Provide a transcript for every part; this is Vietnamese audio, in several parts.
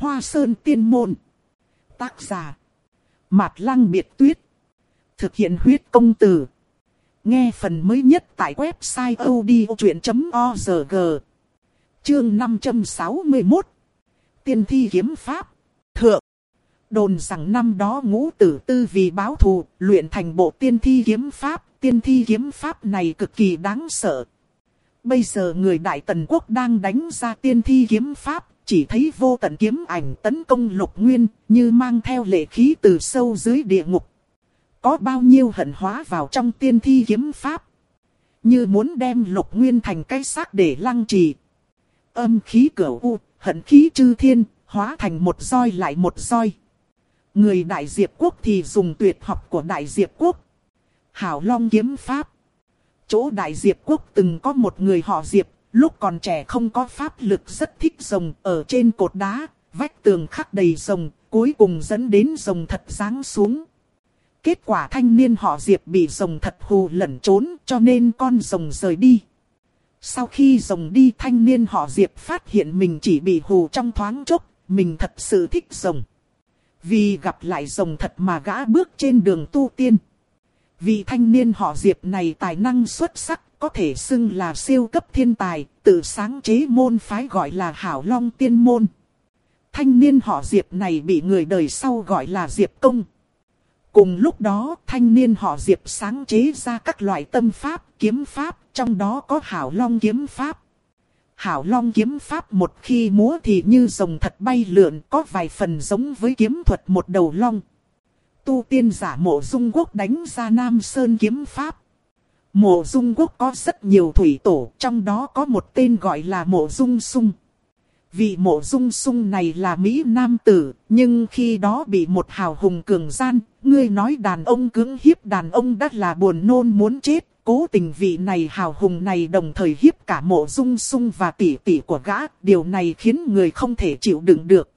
Hoa Sơn Tiên Môn. Tác giả Mạt Lăng Biệt Tuyết. Thực hiện huyết công từ. Nghe phần mới nhất tại website odchuyện.org. Chương 561. Tiên thi kiếm pháp. Thượng. Đồn rằng năm đó Ngũ Tử Tư vì báo thù, luyện thành bộ tiên thi kiếm pháp. Tiên thi kiếm pháp này cực kỳ đáng sợ. Bây giờ người Đại Tần Quốc đang đánh ra tiên thi kiếm pháp. Chỉ thấy vô tận kiếm ảnh tấn công Lục Nguyên, như mang theo lệ khí từ sâu dưới địa ngục. Có bao nhiêu hận hóa vào trong tiên thi kiếm pháp. Như muốn đem Lục Nguyên thành cái xác để lăng trì. Âm khí cửu u, hận khí chư thiên, hóa thành một roi lại một roi. Người Đại Diệp Quốc thì dùng tuyệt học của Đại Diệp Quốc. Hảo Long kiếm pháp. Chỗ Đại Diệp Quốc từng có một người họ Diệp. Lúc còn trẻ không có pháp lực rất thích rồng, ở trên cột đá, vách tường khắc đầy rồng, cuối cùng dẫn đến rồng thật giáng xuống. Kết quả thanh niên họ Diệp bị rồng thật hù lẩn trốn, cho nên con rồng rời đi. Sau khi rồng đi, thanh niên họ Diệp phát hiện mình chỉ bị hù trong thoáng chốc, mình thật sự thích rồng. Vì gặp lại rồng thật mà gã bước trên đường tu tiên. Vì thanh niên họ Diệp này tài năng xuất sắc, có thể xưng là siêu cấp thiên tài, tự sáng chế môn phái gọi là Hảo Long Tiên Môn. Thanh niên họ Diệp này bị người đời sau gọi là Diệp Công. Cùng lúc đó, thanh niên họ Diệp sáng chế ra các loại tâm pháp, kiếm pháp, trong đó có Hảo Long kiếm pháp. Hảo Long kiếm pháp một khi múa thì như rồng thật bay lượn, có vài phần giống với kiếm thuật một đầu long. Tu tiên giả Mộ Dung Quốc đánh ra Nam Sơn kiếm pháp. Mộ Dung Quốc có rất nhiều thủy tổ, trong đó có một tên gọi là Mộ Dung Sung. Vị Mộ Dung Sung này là Mỹ Nam tử, nhưng khi đó bị một hào hùng cường gian, ngươi nói đàn ông cưỡng hiếp đàn ông đã là buồn nôn muốn chết. Cố tình vị này hào hùng này đồng thời hiếp cả Mộ Dung Sung và tỷ tỷ của gã, điều này khiến người không thể chịu đựng được.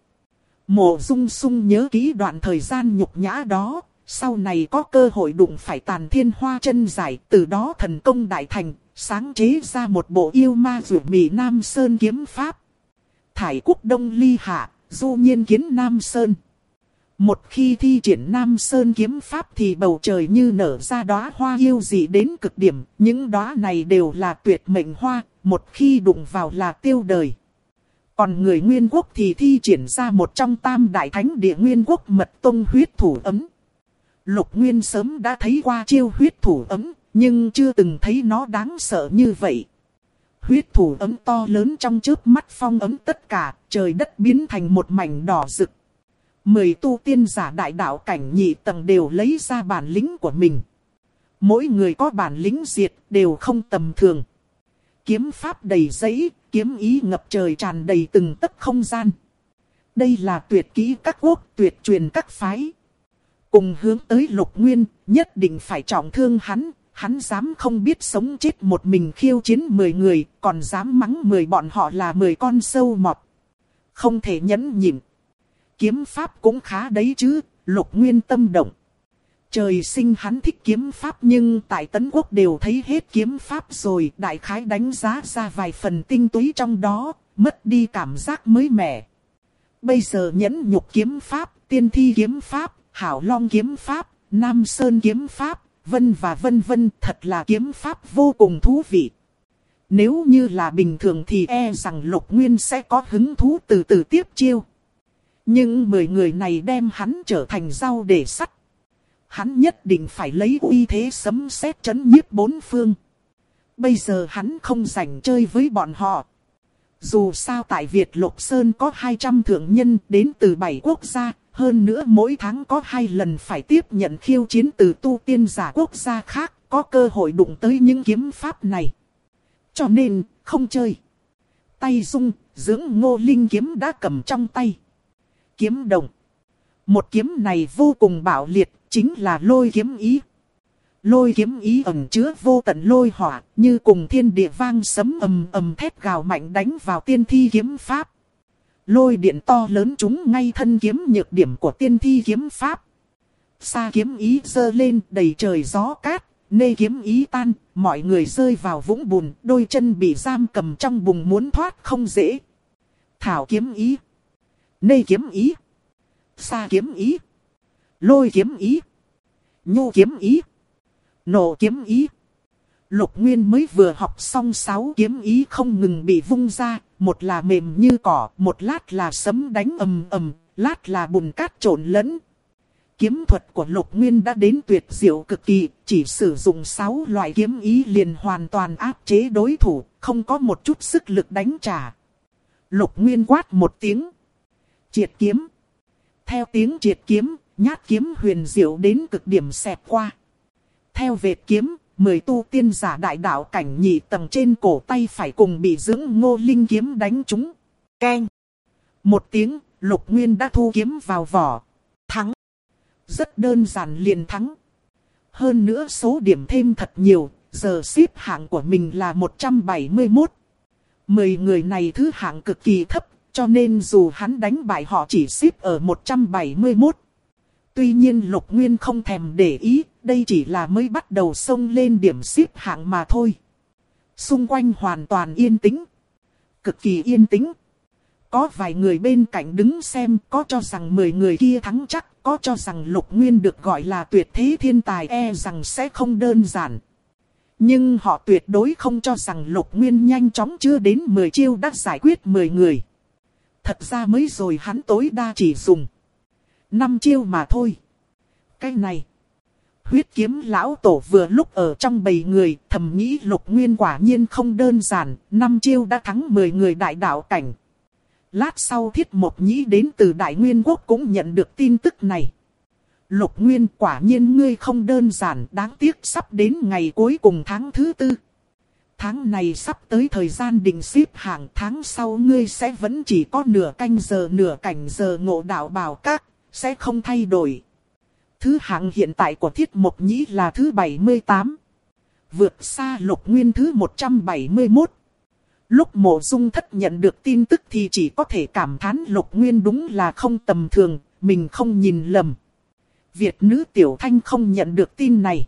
Mộ Dung Sung nhớ kỹ đoạn thời gian nhục nhã đó. Sau này có cơ hội đụng phải Tàn Thiên Hoa chân giải, từ đó thần công đại thành, sáng chế ra một bộ yêu ma rủa mì Nam Sơn kiếm pháp. Thải Quốc Đông Ly Hạ, du nhiên kiến Nam Sơn. Một khi thi triển Nam Sơn kiếm pháp thì bầu trời như nở ra đóa hoa yêu dị đến cực điểm. Những đóa này đều là tuyệt mệnh hoa, một khi đụng vào là tiêu đời. Còn người Nguyên Quốc thì thi triển ra một trong tam đại thánh địa Nguyên Quốc Mật Tông huyết thủ ấm. Lục Nguyên sớm đã thấy qua chiêu huyết thủ ấm, nhưng chưa từng thấy nó đáng sợ như vậy. Huyết thủ ấm to lớn trong chớp mắt phong ấm tất cả, trời đất biến thành một mảnh đỏ rực. 10 tu tiên giả đại đạo cảnh nhị tầng đều lấy ra bản lĩnh của mình. Mỗi người có bản lĩnh diệt, đều không tầm thường. Kiếm pháp đầy dẫy, kiếm ý ngập trời tràn đầy từng tấc không gian. Đây là tuyệt kỹ các quốc, tuyệt truyền các phái. Cùng hướng tới Lục Nguyên, nhất định phải trọng thương hắn. Hắn dám không biết sống chết một mình khiêu chiến 10 người, còn dám mắng 10 bọn họ là 10 con sâu mọt. Không thể nhẫn nhịn. Kiếm pháp cũng khá đấy chứ, Lục Nguyên tâm động. Trời sinh hắn thích kiếm pháp nhưng tại Tấn Quốc đều thấy hết kiếm pháp rồi. Đại khái đánh giá ra vài phần tinh túy trong đó, mất đi cảm giác mới mẻ. Bây giờ nhẫn nhục kiếm pháp, tiên thi kiếm pháp, Hảo Long kiếm pháp, Nam Sơn kiếm pháp, vân vân, thật là kiếm pháp vô cùng thú vị. Nếu như là bình thường thì rằng Lục Nguyên sẽ có hứng thú từ từ tiếp chiêu. Nhưng 10 người này đem hắn trở thành rau để sắt. Hắn nhất định phải lấy uy thế sấm sét chấn nhiếp bốn phương. Bây giờ hắn không rảnh chơi với bọn họ. Dù sao tại Việt Lục Sơn có 200 thượng nhân đến từ 7 quốc gia. Hơn nữa mỗi tháng có 2 lần phải tiếp nhận khiêu chiến từ tu tiên giả quốc gia khác, có cơ hội đụng tới những kiếm pháp này. Cho nên, không chơi. Tay Dung, dưỡng Ngô Linh kiếm đã cầm trong tay. Kiếm đồng. Một kiếm này vô cùng bạo liệt, chính là lôi kiếm ý. Lôi kiếm ý ẩn chứa vô tận lôi hỏa, như cùng thiên địa vang sấm ầm ầm thét gào mạnh đánh vào tiên thi kiếm pháp. Lôi điện to lớn trúng ngay thân kiếm nhược điểm của tiên thi kiếm pháp. Sa kiếm ý giơ lên đầy trời gió cát, nê kiếm ý tan, mọi người rơi vào vũng bùn, đôi chân bị giam cầm trong bùn muốn thoát không dễ. Thảo kiếm ý. Nê kiếm ý. Sa kiếm ý. Lôi kiếm ý. Nhô kiếm ý. Nổ kiếm ý. Lục Nguyên mới vừa học xong 6 kiếm ý không ngừng bị vung ra, một là mềm như cỏ, một lát là sấm đánh ầm ầm, lát là bùn cát trộn lẫn. Kiếm thuật của Lục Nguyên đã đến tuyệt diệu cực kỳ, chỉ sử dụng 6 loại kiếm ý liền hoàn toàn áp chế đối thủ, không có một chút sức lực đánh trả. Lục Nguyên quát một tiếng. Triệt kiếm. Theo tiếng triệt kiếm, nhát kiếm huyền diệu đến cực điểm xẹt qua. Theo vệt kiếm, 10 tu tiên giả đại đạo cảnh nhị tầng trên cổ tay phải cùng bị dưỡng ngô linh kiếm đánh trúng. Keng. Một tiếng, Lục Nguyên đã thu kiếm vào vỏ. Thắng. Rất đơn giản liền thắng. Hơn nữa số điểm thêm thật nhiều, giờ xếp hạng của mình là 171. 10 người này thứ hạng cực kỳ thấp, cho nên dù hắn đánh bại họ chỉ xếp ở 171. Tuy nhiên Lục Nguyên không thèm để ý, đây chỉ là mới bắt đầu xông lên điểm xếp hạng mà thôi. Xung quanh hoàn toàn yên tĩnh. Cực kỳ yên tĩnh. Có vài người bên cạnh đứng xem, có cho rằng 10 người kia thắng chắc, có cho rằng Lục Nguyên được gọi là tuyệt thế thiên tài rằng sẽ không đơn giản. Nhưng họ tuyệt đối không cho rằng Lục Nguyên nhanh chóng chưa đến 10 chiêu đã giải quyết 10 người. Thật ra mới rồi hắn tối đa chỉ dùng 5 chiêu mà thôi. Cái này, huyết kiếm lão tổ vừa lúc ở trong bầy người, thầm nghĩ Lục Nguyên quả nhiên không đơn giản, 5 chiêu đã thắng 10 người đại đạo cảnh. Lát sau Thiết Mộc Nhĩ đến từ Đại Nguyên Quốc cũng nhận được tin tức này. Lục Nguyên quả nhiên ngươi không đơn giản, đáng tiếc sắp đến ngày cuối cùng tháng thứ 4. Tháng này sắp tới thời gian định xếp hạng, tháng sau ngươi sẽ vẫn chỉ có nửa cảnh giờ ngộ đạo bảo các, sẽ không thay đổi. Thứ hạng hiện tại của Thiết Mộc Nhĩ là thứ 78. Vượt xa Lục Nguyên thứ 171. Lúc Mộ Dung Thất nhận được tin tức thì chỉ có thể cảm thán Lục Nguyên đúng là không tầm thường, mình không nhìn lầm. Việt nữ Tiểu Thanh không nhận được tin này.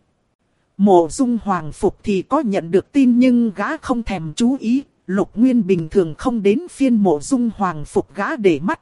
Mộ Dung Hoàng Phục thì có nhận được tin nhưng gã không thèm chú ý. Lục Nguyên bình thường không đến phiên Mộ Dung Hoàng Phục gã để mắt.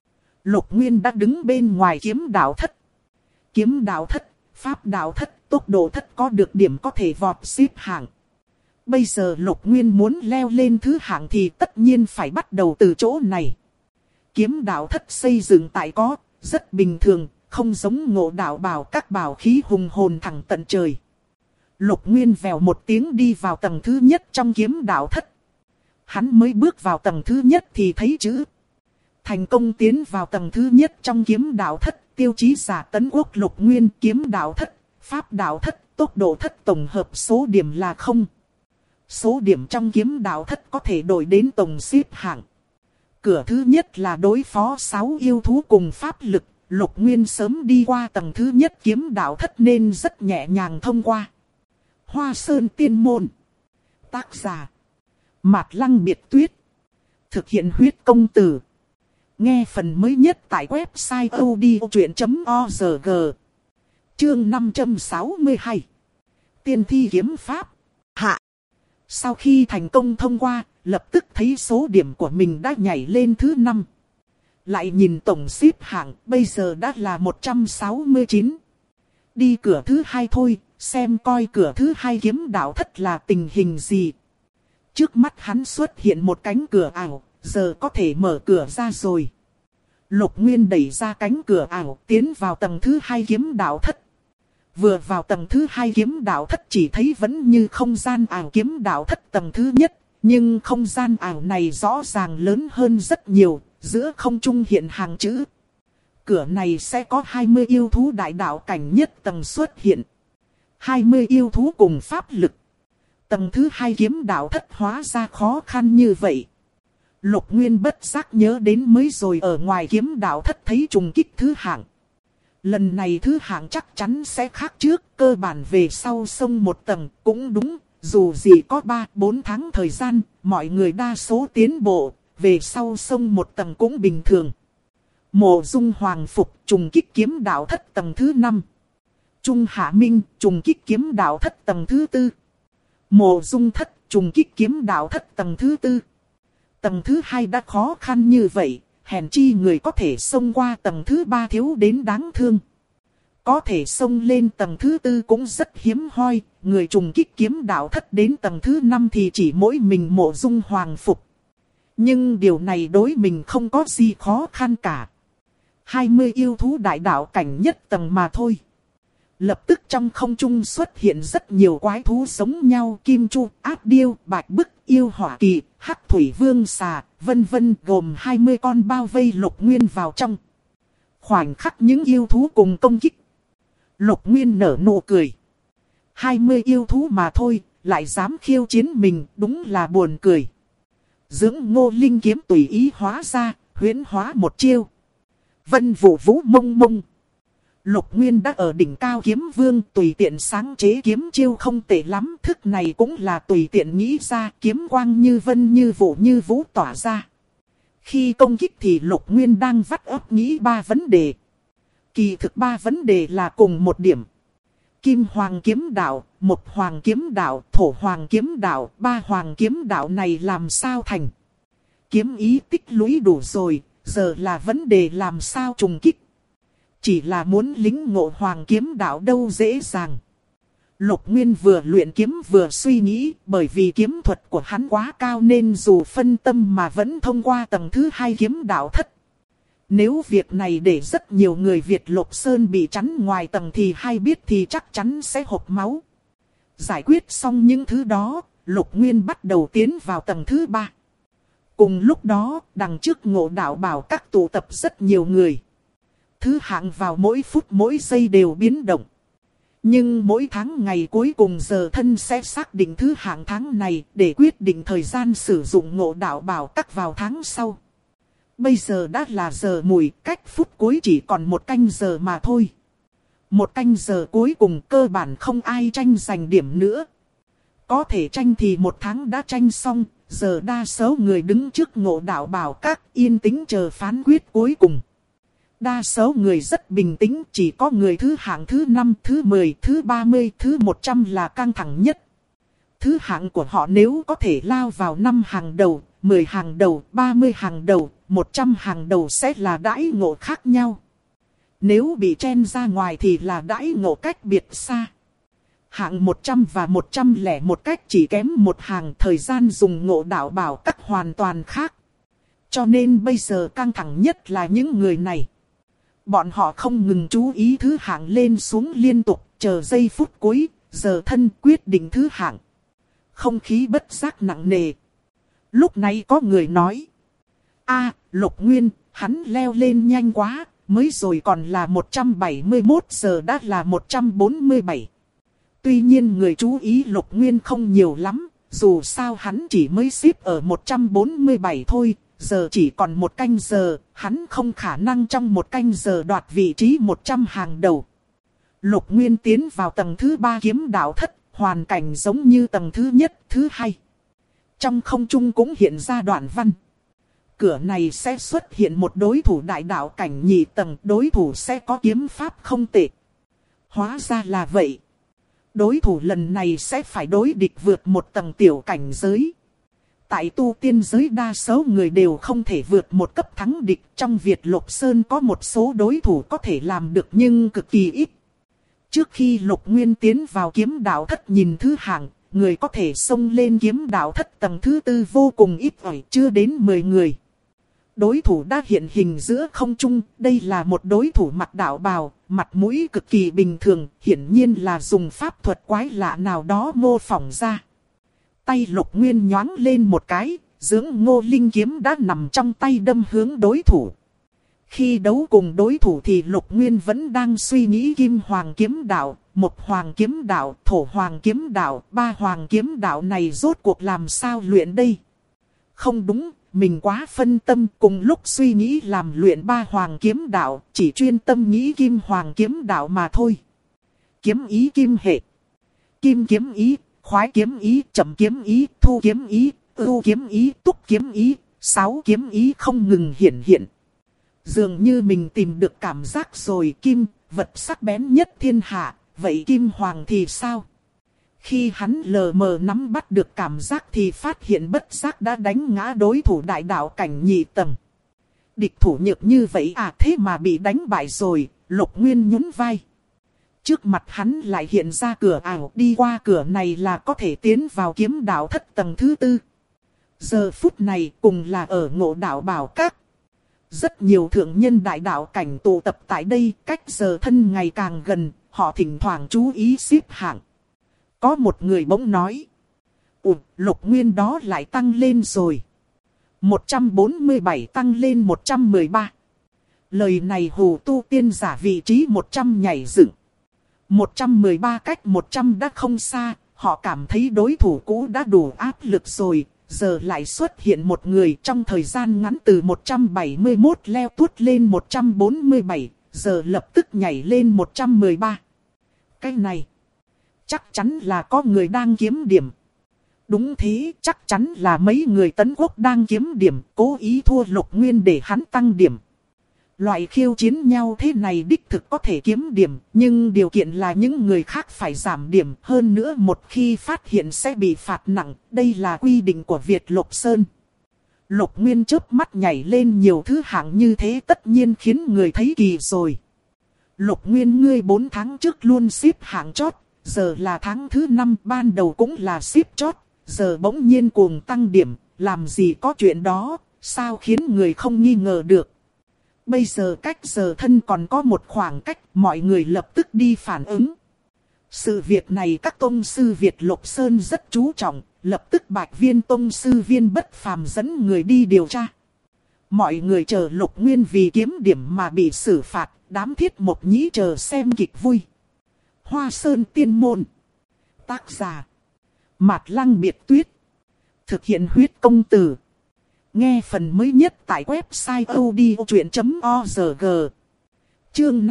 Lục Nguyên đã đứng bên ngoài kiếm đạo thất. Kiếm đạo thất, pháp đạo thất, tốc độ thất có được điểm có thể vọt xếp hạng. Bây giờ Lục Nguyên muốn leo lên thứ hạng thì tất nhiên phải bắt đầu từ chỗ này. Kiếm đạo thất xây dựng tại có, rất bình thường, không giống ngộ đạo bảo các bảo khí hùng hồn thẳng tận trời. Lục Nguyên vèo một tiếng đi vào tầng thứ nhất trong kiếm đạo thất. Hắn mới bước vào tầng thứ nhất thì thấy chữ. Thành công tiến vào tầng thứ nhất trong kiếm đạo thất, tiêu chí giả tấn quốc Lục Nguyên kiếm đạo thất, pháp đạo thất, tốc độ thất tổng hợp số điểm là 0. Số điểm trong kiếm đạo thất có thể đổi đến tổng xếp hạng. Cửa thứ nhất là đối phó 6 yêu thú cùng pháp lực. Lục Nguyên sớm đi qua tầng thứ nhất kiếm đạo thất nên rất nhẹ nhàng thông qua. Hoa Sơn Tiên Môn. Tác giả Mạt Lăng Biệt Tuyết. Thực hiện huyết công từ. Nghe phần mới nhất tại website odchuyện.org. Chương 562. Tiên thi kiếm pháp. Hạ. Sau khi thành công thông qua, lập tức thấy số điểm của mình đã nhảy lên thứ 5. Lại nhìn tổng xếp hạng, bây giờ đã là 169. Đi cửa thứ 2 thôi, xem coi cửa thứ 2 kiếm đạo thất là tình hình gì. Trước mắt hắn xuất hiện một cánh cửa ảo, giờ có thể mở cửa ra rồi. Lục Nguyên đẩy ra cánh cửa ảo, tiến vào tầng thứ 2 kiếm đạo thất. Vừa vào tầng thứ 2 kiếm đạo thất chỉ thấy vẫn như không gian ảo kiếm đạo thất tầng thứ nhất, nhưng không gian ảo này rõ ràng lớn hơn rất nhiều, giữa không trung hiện hàng chữ. Cửa này sẽ có 20 yêu thú đại đạo cảnh nhất tầng xuất hiện. 20 yêu thú cùng pháp lực. Tầng thứ 2 kiếm đạo thất hóa ra khó khăn như vậy. Lục Nguyên bất giác nhớ đến mới rồi ở ngoài kiếm đạo thất thấy trùng kích thứ hạng. Lần này thứ hạng chắc chắn sẽ khác trước, cơ bản về sau xông một tầng cũng đúng. Dù gì có 3-4 tháng thời gian, mọi người đa số tiến bộ, về sau xông một tầng cũng bình thường. Mộ Dung Hoàng Phục trùng kích kiếm đạo thất tầng thứ 5. Trung Hạ Minh trùng kích kiếm đạo thất tầng thứ 4. Mộ Dung Thất trùng kích kiếm đạo thất tầng thứ 4. Tầng thứ 2 đã khó khăn như vậy, hèn chi người có thể xông qua tầng thứ 3 thiếu đến đáng thương. Có thể xông lên tầng thứ 4 cũng rất hiếm hoi, người trùng kích kiếm đạo thất đến tầng thứ 5 thì chỉ mỗi mình Mộ Dung hoàng phục. Nhưng điều này đối mình không có gì khó khăn cả. 20 yêu thú đại đạo cảnh nhất tầng mà thôi. Lập tức trong không trung xuất hiện rất nhiều quái thú giống nhau, kim chu, ác điêu, bạch bức, yêu hỏa kỳ, hắc thủy vương xà, vân vân, gồm 20 con bao vây Lục Nguyên vào trong. Khoảnh khắc những yêu thú cùng công kích, Lục Nguyên nở nụ cười. 20 yêu thú mà thôi, lại dám khiêu chiến mình, đúng là buồn cười. Dưỡng Ngô Linh kiếm tùy ý hóa ra, huyễn hóa một chiêu. Vân vụ vũ mông mông. Lục Nguyên đã ở đỉnh cao kiếm vương, tùy tiện sáng chế kiếm chiêu không tệ lắm. Thức này cũng là tùy tiện nghĩ ra, kiếm quang như vân như vụ như vũ tỏa ra. Khi công kích thì Lục Nguyên đang vắt óc nghĩ 3 vấn đề. Kỳ thực 3 vấn đề là cùng một điểm. Kim Hoàng kiếm đạo, Mộc Hoàng kiếm đạo, Thổ Hoàng kiếm đạo, 3 Hoàng kiếm đạo này làm sao thành? Kiếm ý tích lũy đủ rồi, giờ là vấn đề làm sao trùng kích. Chỉ là muốn lĩnh ngộ Hoàng kiếm đạo đâu dễ dàng. Lục Nguyên vừa luyện kiếm vừa suy nghĩ, bởi vì kiếm thuật của hắn quá cao nên dù phân tâm mà vẫn thông qua tầng thứ 2 kiếm đạo thất. Nếu việc này để rất nhiều người Việt Lục Sơn bị chắn ngoài tầng thì hay biết thì chắc chắn sẽ hộc máu. Giải quyết xong những thứ đó, Lục Nguyên bắt đầu tiến vào tầng thứ 3. Cùng lúc đó, đằng trước Ngộ Đạo Bảo các tụ tập rất nhiều người. Thứ hạng vào mỗi phút mỗi giây đều biến động. Nhưng mỗi tháng ngày cuối cùng giờ thân sẽ xác định thứ hạng tháng này để quyết định thời gian sử dụng Ngộ Đạo Bảo các vào tháng sau. Bây giờ đã là giờ mùi, cách phút cuối chỉ còn 1 canh giờ mà thôi. 1 canh giờ cuối cùng cơ bản không ai tranh giành điểm nữa. Có thể tranh thì 1 tháng đã tranh xong, giờ đa số người đứng trước Ngộ Đạo Bảo các yên tĩnh chờ phán quyết cuối cùng. Đa số người rất bình tĩnh, chỉ có người thứ hạng thứ 5, thứ 10, thứ 30, thứ 100 là căng thẳng nhất. Thứ hạng của họ nếu có thể lao vào 5 hàng đầu, 10 hàng đầu, 30 hàng đầu, 100 hàng đầu sẽ là đãi ngộ khác nhau. Nếu bị chen ra ngoài thì là đãi ngộ cách biệt xa. Hạng 100 và 101 cách chỉ kém 1 hàng, thời gian dùng Ngộ Đạo Bảo các hoàn toàn khác. Cho nên bây giờ căng thẳng nhất là những người này. Bọn họ không ngừng chú ý thứ hạng lên xuống liên tục, chờ giây phút cuối, giờ thân quyết định thứ hạng. Không khí bất giác nặng nề. Lúc này có người nói. Lục Nguyên, hắn leo lên nhanh quá, mới rồi còn là 171 giờ đã là 147. Tuy nhiên người chú ý Lục Nguyên không nhiều lắm, dù sao hắn chỉ mới xếp ở 147 thôi. Giờ chỉ còn 1 canh giờ, hắn không khả năng trong 1 canh giờ đoạt vị trí 100 hàng đầu. Lục Nguyên tiến vào tầng thứ 3 kiếm đạo thất, hoàn cảnh giống như tầng thứ nhất, thứ 2. Trong không trung cũng hiện ra đoạn văn. Cửa này sẽ xuất hiện một đối thủ đại đạo cảnh nhị tầng, đối thủ sẽ có kiếm pháp không tệ. Hóa ra là vậy. Đối thủ lần này sẽ phải đối địch vượt một tầng tiểu cảnh giới. Tại tu tiên giới đa số người đều không thể vượt một cấp thắng địch. Trong Việt Lục Sơn có một số đối thủ có thể làm được nhưng cực kỳ ít. Trước khi Lục Nguyên tiến vào kiếm đạo thất nhìn thứ hạng, người có thể xông lên kiếm đạo thất tầng thứ 4 vô cùng ít ỏi, chưa đến 10 người. Đối thủ đã hiện hình giữa không trung, đây là một đối thủ mặc đạo bào, mặt mũi cực kỳ bình thường, hiển nhiên là dùng pháp thuật quái lạ nào đó mô phỏng ra. Tay Lục Nguyên nhoáng lên một cái, dưỡng Ngô Linh kiếm đã nằm trong tay đâm hướng đối thủ. Khi đấu cùng đối thủ thì Lục Nguyên vẫn đang suy nghĩ Kim Hoàng kiếm đạo, Mộc Hoàng kiếm đạo, Thổ Hoàng kiếm đạo, 3 Hoàng kiếm đạo này rốt cuộc làm sao luyện đây? Không đúng, mình quá phân tâm, cùng lúc suy nghĩ làm luyện 3 Hoàng kiếm đạo, chỉ chuyên tâm nghĩ Kim Hoàng kiếm đạo mà thôi. Kiếm ý kim hệ. Kim kiếm ý, khoái kiếm ý, chậm kiếm ý, thu kiếm ý, ưu kiếm ý, túc kiếm ý, 6 kiếm ý không ngừng hiện hiện. Dường như mình tìm được cảm giác rồi, kim, vật sắc bén nhất thiên hạ, vậy Kim Hoàng thì sao? Khi hắn lờ mờ nắm bắt được cảm giác thì phát hiện bất giác đã đánh ngã đối thủ đại đạo cảnh nhị tầng. Địch thủ nhược như vậy à, thế mà bị đánh bại rồi. Lục Nguyên nhún vai. Trước mặt hắn lại hiện ra cửa ảo, đi qua cửa này là có thể tiến vào kiếm đạo thất tầng thứ 4. Giờ phút này cùng là ở Ngộ Đạo Bảo Các. Rất nhiều thượng nhân đại đạo cảnh tụ tập tại đây, cách giờ thân ngày càng gần, họ thỉnh thoảng chú ý xếp hạng. Có một người bỗng nói. Lục Nguyên đó lại tăng lên rồi. 147 tăng lên 113. Lời này hù tu tiên giả vị trí 100 nhảy dựng. 113 cách 100 đã không xa, họ cảm thấy đối thủ cũ đã đủ áp lực rồi. Giờ lại xuất hiện một người trong thời gian ngắn từ 171 leo tuốt lên 147, giờ lập tức nhảy lên 113. Cái này, chắc chắn là có người đang kiếm điểm. Đúng thế, chắc chắn là mấy người Tấn Quốc đang kiếm điểm, cố ý thua Lục Nguyên để hắn tăng điểm. Loại khiêu chiến nhau thế này đích thực có thể kiếm điểm, nhưng điều kiện là những người khác phải giảm điểm. Hơn nữa một khi phát hiện sẽ bị phạt nặng, đây là quy định của Việt Lục Sơn. Lục Nguyên chớp mắt nhảy lên nhiều thứ hạng như thế tất nhiên khiến người thấy kỳ rồi. Lục Nguyên ngươi 4 tháng trước luôn xếp hạng chót, giờ là tháng thứ 5 ban đầu cũng là xếp chót, giờ bỗng nhiên cuồng tăng điểm, làm gì có chuyện đó, sao khiến người không nghi ngờ được. Bây giờ cách giờ thân còn có một khoảng cách, mọi người lập tức đi phản ứng. Sự việc này các tông sư Việt Lục Sơn rất chú trọng, lập tức Bạch Viên tông sư Viên Bất Phàm dẫn người đi điều tra. Mọi người chờ Lục Nguyên vì kiếm điểm mà bị xử phạt, đám Thiết Mộc Nhĩ chờ xem kịch vui. Hoa Sơn Tiên Môn. Tác giả Mạt Lăng Biệt Tuyết. Thực hiện huyết công từ. Nghe phần mới nhất tại website odchuyện.org. Chương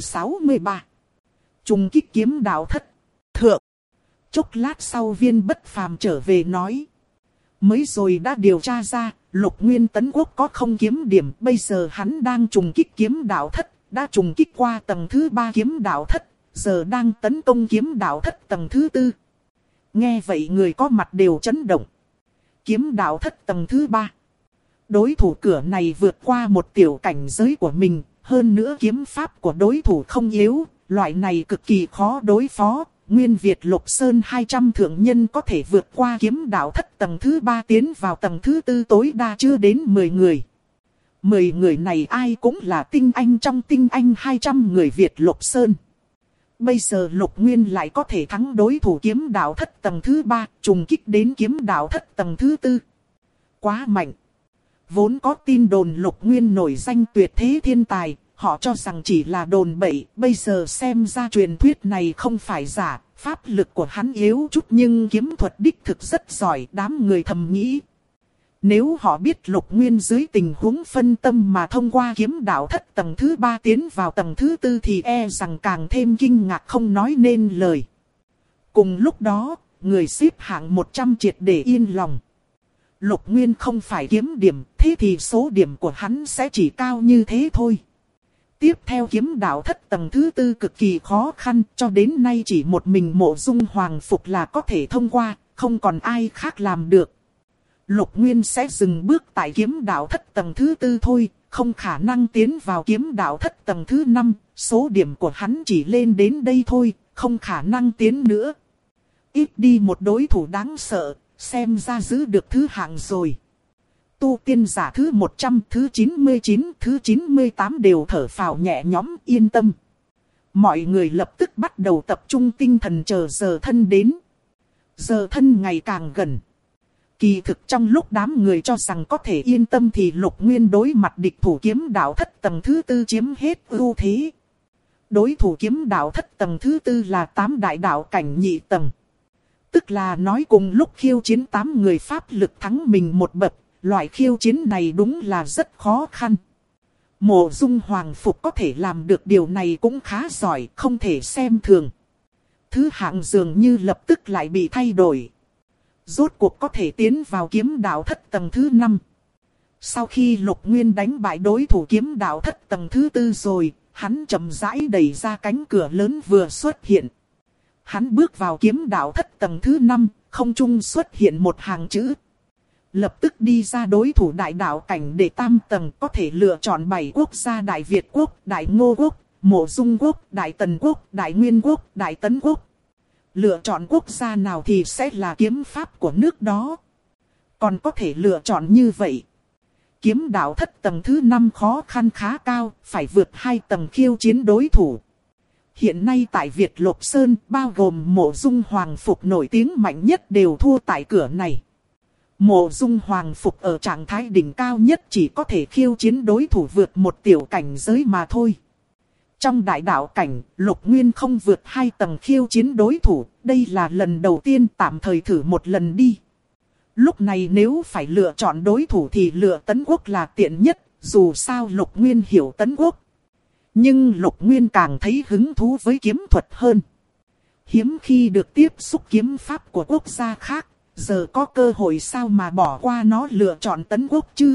563. Trùng kích kiếm đạo thất. Thượng. Chốc lát sau Viên Bất Phàm trở về nói. Mới rồi đã điều tra ra, Lục Nguyên Tấn Quốc có không kiếm điểm. Bây giờ hắn đang trùng kích kiếm đạo thất. Đã trùng kích qua tầng thứ 3 kiếm đạo thất. Giờ đang tấn công kiếm đạo thất tầng thứ 4. Nghe vậy người có mặt đều chấn động. Kiếm đạo thất tầng thứ 3. Đối thủ cửa này vượt qua một tiểu cảnh giới của mình, hơn nữa kiếm pháp của đối thủ không yếu, loại này cực kỳ khó đối phó. Nguyên Việt Lục Sơn 200 thượng nhân có thể vượt qua kiếm đạo thất tầng thứ 3 tiến vào tầng thứ 4 tối đa chưa đến 10 người. 10 người này ai cũng là tinh anh trong tinh anh 200 người Việt Lục Sơn. Bây giờ Lục Nguyên lại có thể thắng đối thủ kiếm đạo thất tầng thứ 3, trùng kích đến kiếm đạo thất tầng thứ 4. Quá mạnh. Vốn có tin đồn Lục Nguyên nổi danh tuyệt thế thiên tài, họ cho rằng chỉ là đồn bậy, bây giờ xem ra truyền thuyết này không phải giả, pháp lực của hắn yếu chút nhưng kiếm thuật đích thực rất giỏi, đám người thầm nghĩ. Nếu họ biết Lục Nguyên dưới tình huống phân tâm mà thông qua kiếm đạo thất tầng thứ 3 tiến vào tầng thứ 4 thì e rằng càng thêm kinh ngạc không nói nên lời. Cùng lúc đó, người xếp hạng 100 triệt để yên lòng. Lục Nguyên không phải kiếm điểm, thế thì số điểm của hắn sẽ chỉ cao như thế thôi. Tiếp theo kiếm đạo thất tầng thứ 4 cực kỳ khó khăn, cho đến nay chỉ một mình Mộ Dung Hoàng Phục là có thể thông qua, không còn ai khác làm được. Lục Nguyên sẽ dừng bước tại kiếm đạo thất tầng thứ 4 thôi, không khả năng tiến vào kiếm đạo thất tầng thứ 5, số điểm của hắn chỉ lên đến đây thôi, không khả năng tiến nữa. Ít đi một đối thủ đáng sợ, xem ra giữ được thứ hạng rồi. Tu tiên giả thứ 100, thứ 99, thứ 98 đều thở phào nhẹ nhõm yên tâm. Mọi người lập tức bắt đầu tập trung tinh thần chờ giờ thân đến. Giờ thân ngày càng gần. Kỳ thực trong lúc đám người cho rằng có thể yên tâm thì Lục Nguyên đối mặt địch thủ kiếm đạo thất tầng thứ 4 chiếm hết ưu thế. Đối thủ kiếm đạo thất tầng thứ 4 là 8 đại đạo cảnh nhị tầng. Tức là nói cùng lúc khiêu chiến 8 người pháp lực thắng mình một bậc, loại khiêu chiến này đúng là rất khó khăn. Mộ Dung Hoàng Phục có thể làm được điều này cũng khá giỏi, không thể xem thường. Thứ hạng dường như lập tức lại bị thay đổi. Rốt cuộc có thể tiến vào kiếm đạo thất tầng thứ 5. Sau khi Lục Nguyên đánh bại đối thủ kiếm đạo thất tầng thứ 4 rồi, hắn chậm rãi đẩy ra cánh cửa lớn vừa xuất hiện. Hắn bước vào kiếm đạo thất tầng thứ 5, không trung xuất hiện một hàng chữ. lập tức đi ra đối thủ đại đạo cảnh đệ tam tầng, có thể lựa chọn 7 quốc gia: Đại Việt quốc, Đại Ngô quốc, Mộ Dung quốc, Đại Tần quốc, Đại Nguyên quốc, Đại Tấn quốc. Lựa chọn quốc gia nào thì sẽ là kiếm pháp của nước đó. Còn có thể lựa chọn như vậy. Kiếm đạo thất tầng thứ 5 khó khăn khá cao, phải vượt 2 tầng khiêu chiến đối thủ. Hiện nay tại Việt Lộc Sơn, bao gồm Mộ Dung Hoàng Phục nổi tiếng mạnh nhất đều thua tại cửa này. Mộ Dung Hoàng Phục ở trạng thái đỉnh cao nhất chỉ có thể khiêu chiến đối thủ vượt một tiểu cảnh giới mà thôi. Trong đại đạo cảnh, Lục Nguyên không vượt 2 tầng khiêu chiến đối thủ, đây là lần đầu tiên, tạm thời thử một lần đi. Lúc này nếu phải lựa chọn đối thủ thì lựa Tấn Quốc là tiện nhất, dù sao Lục Nguyên hiểu Tấn Quốc. Nhưng Lục Nguyên càng thấy hứng thú với kiếm thuật hơn. Hiếm khi được tiếp xúc kiếm pháp của quốc gia khác, giờ có cơ hội sao mà bỏ qua nó lựa chọn Tấn Quốc chứ.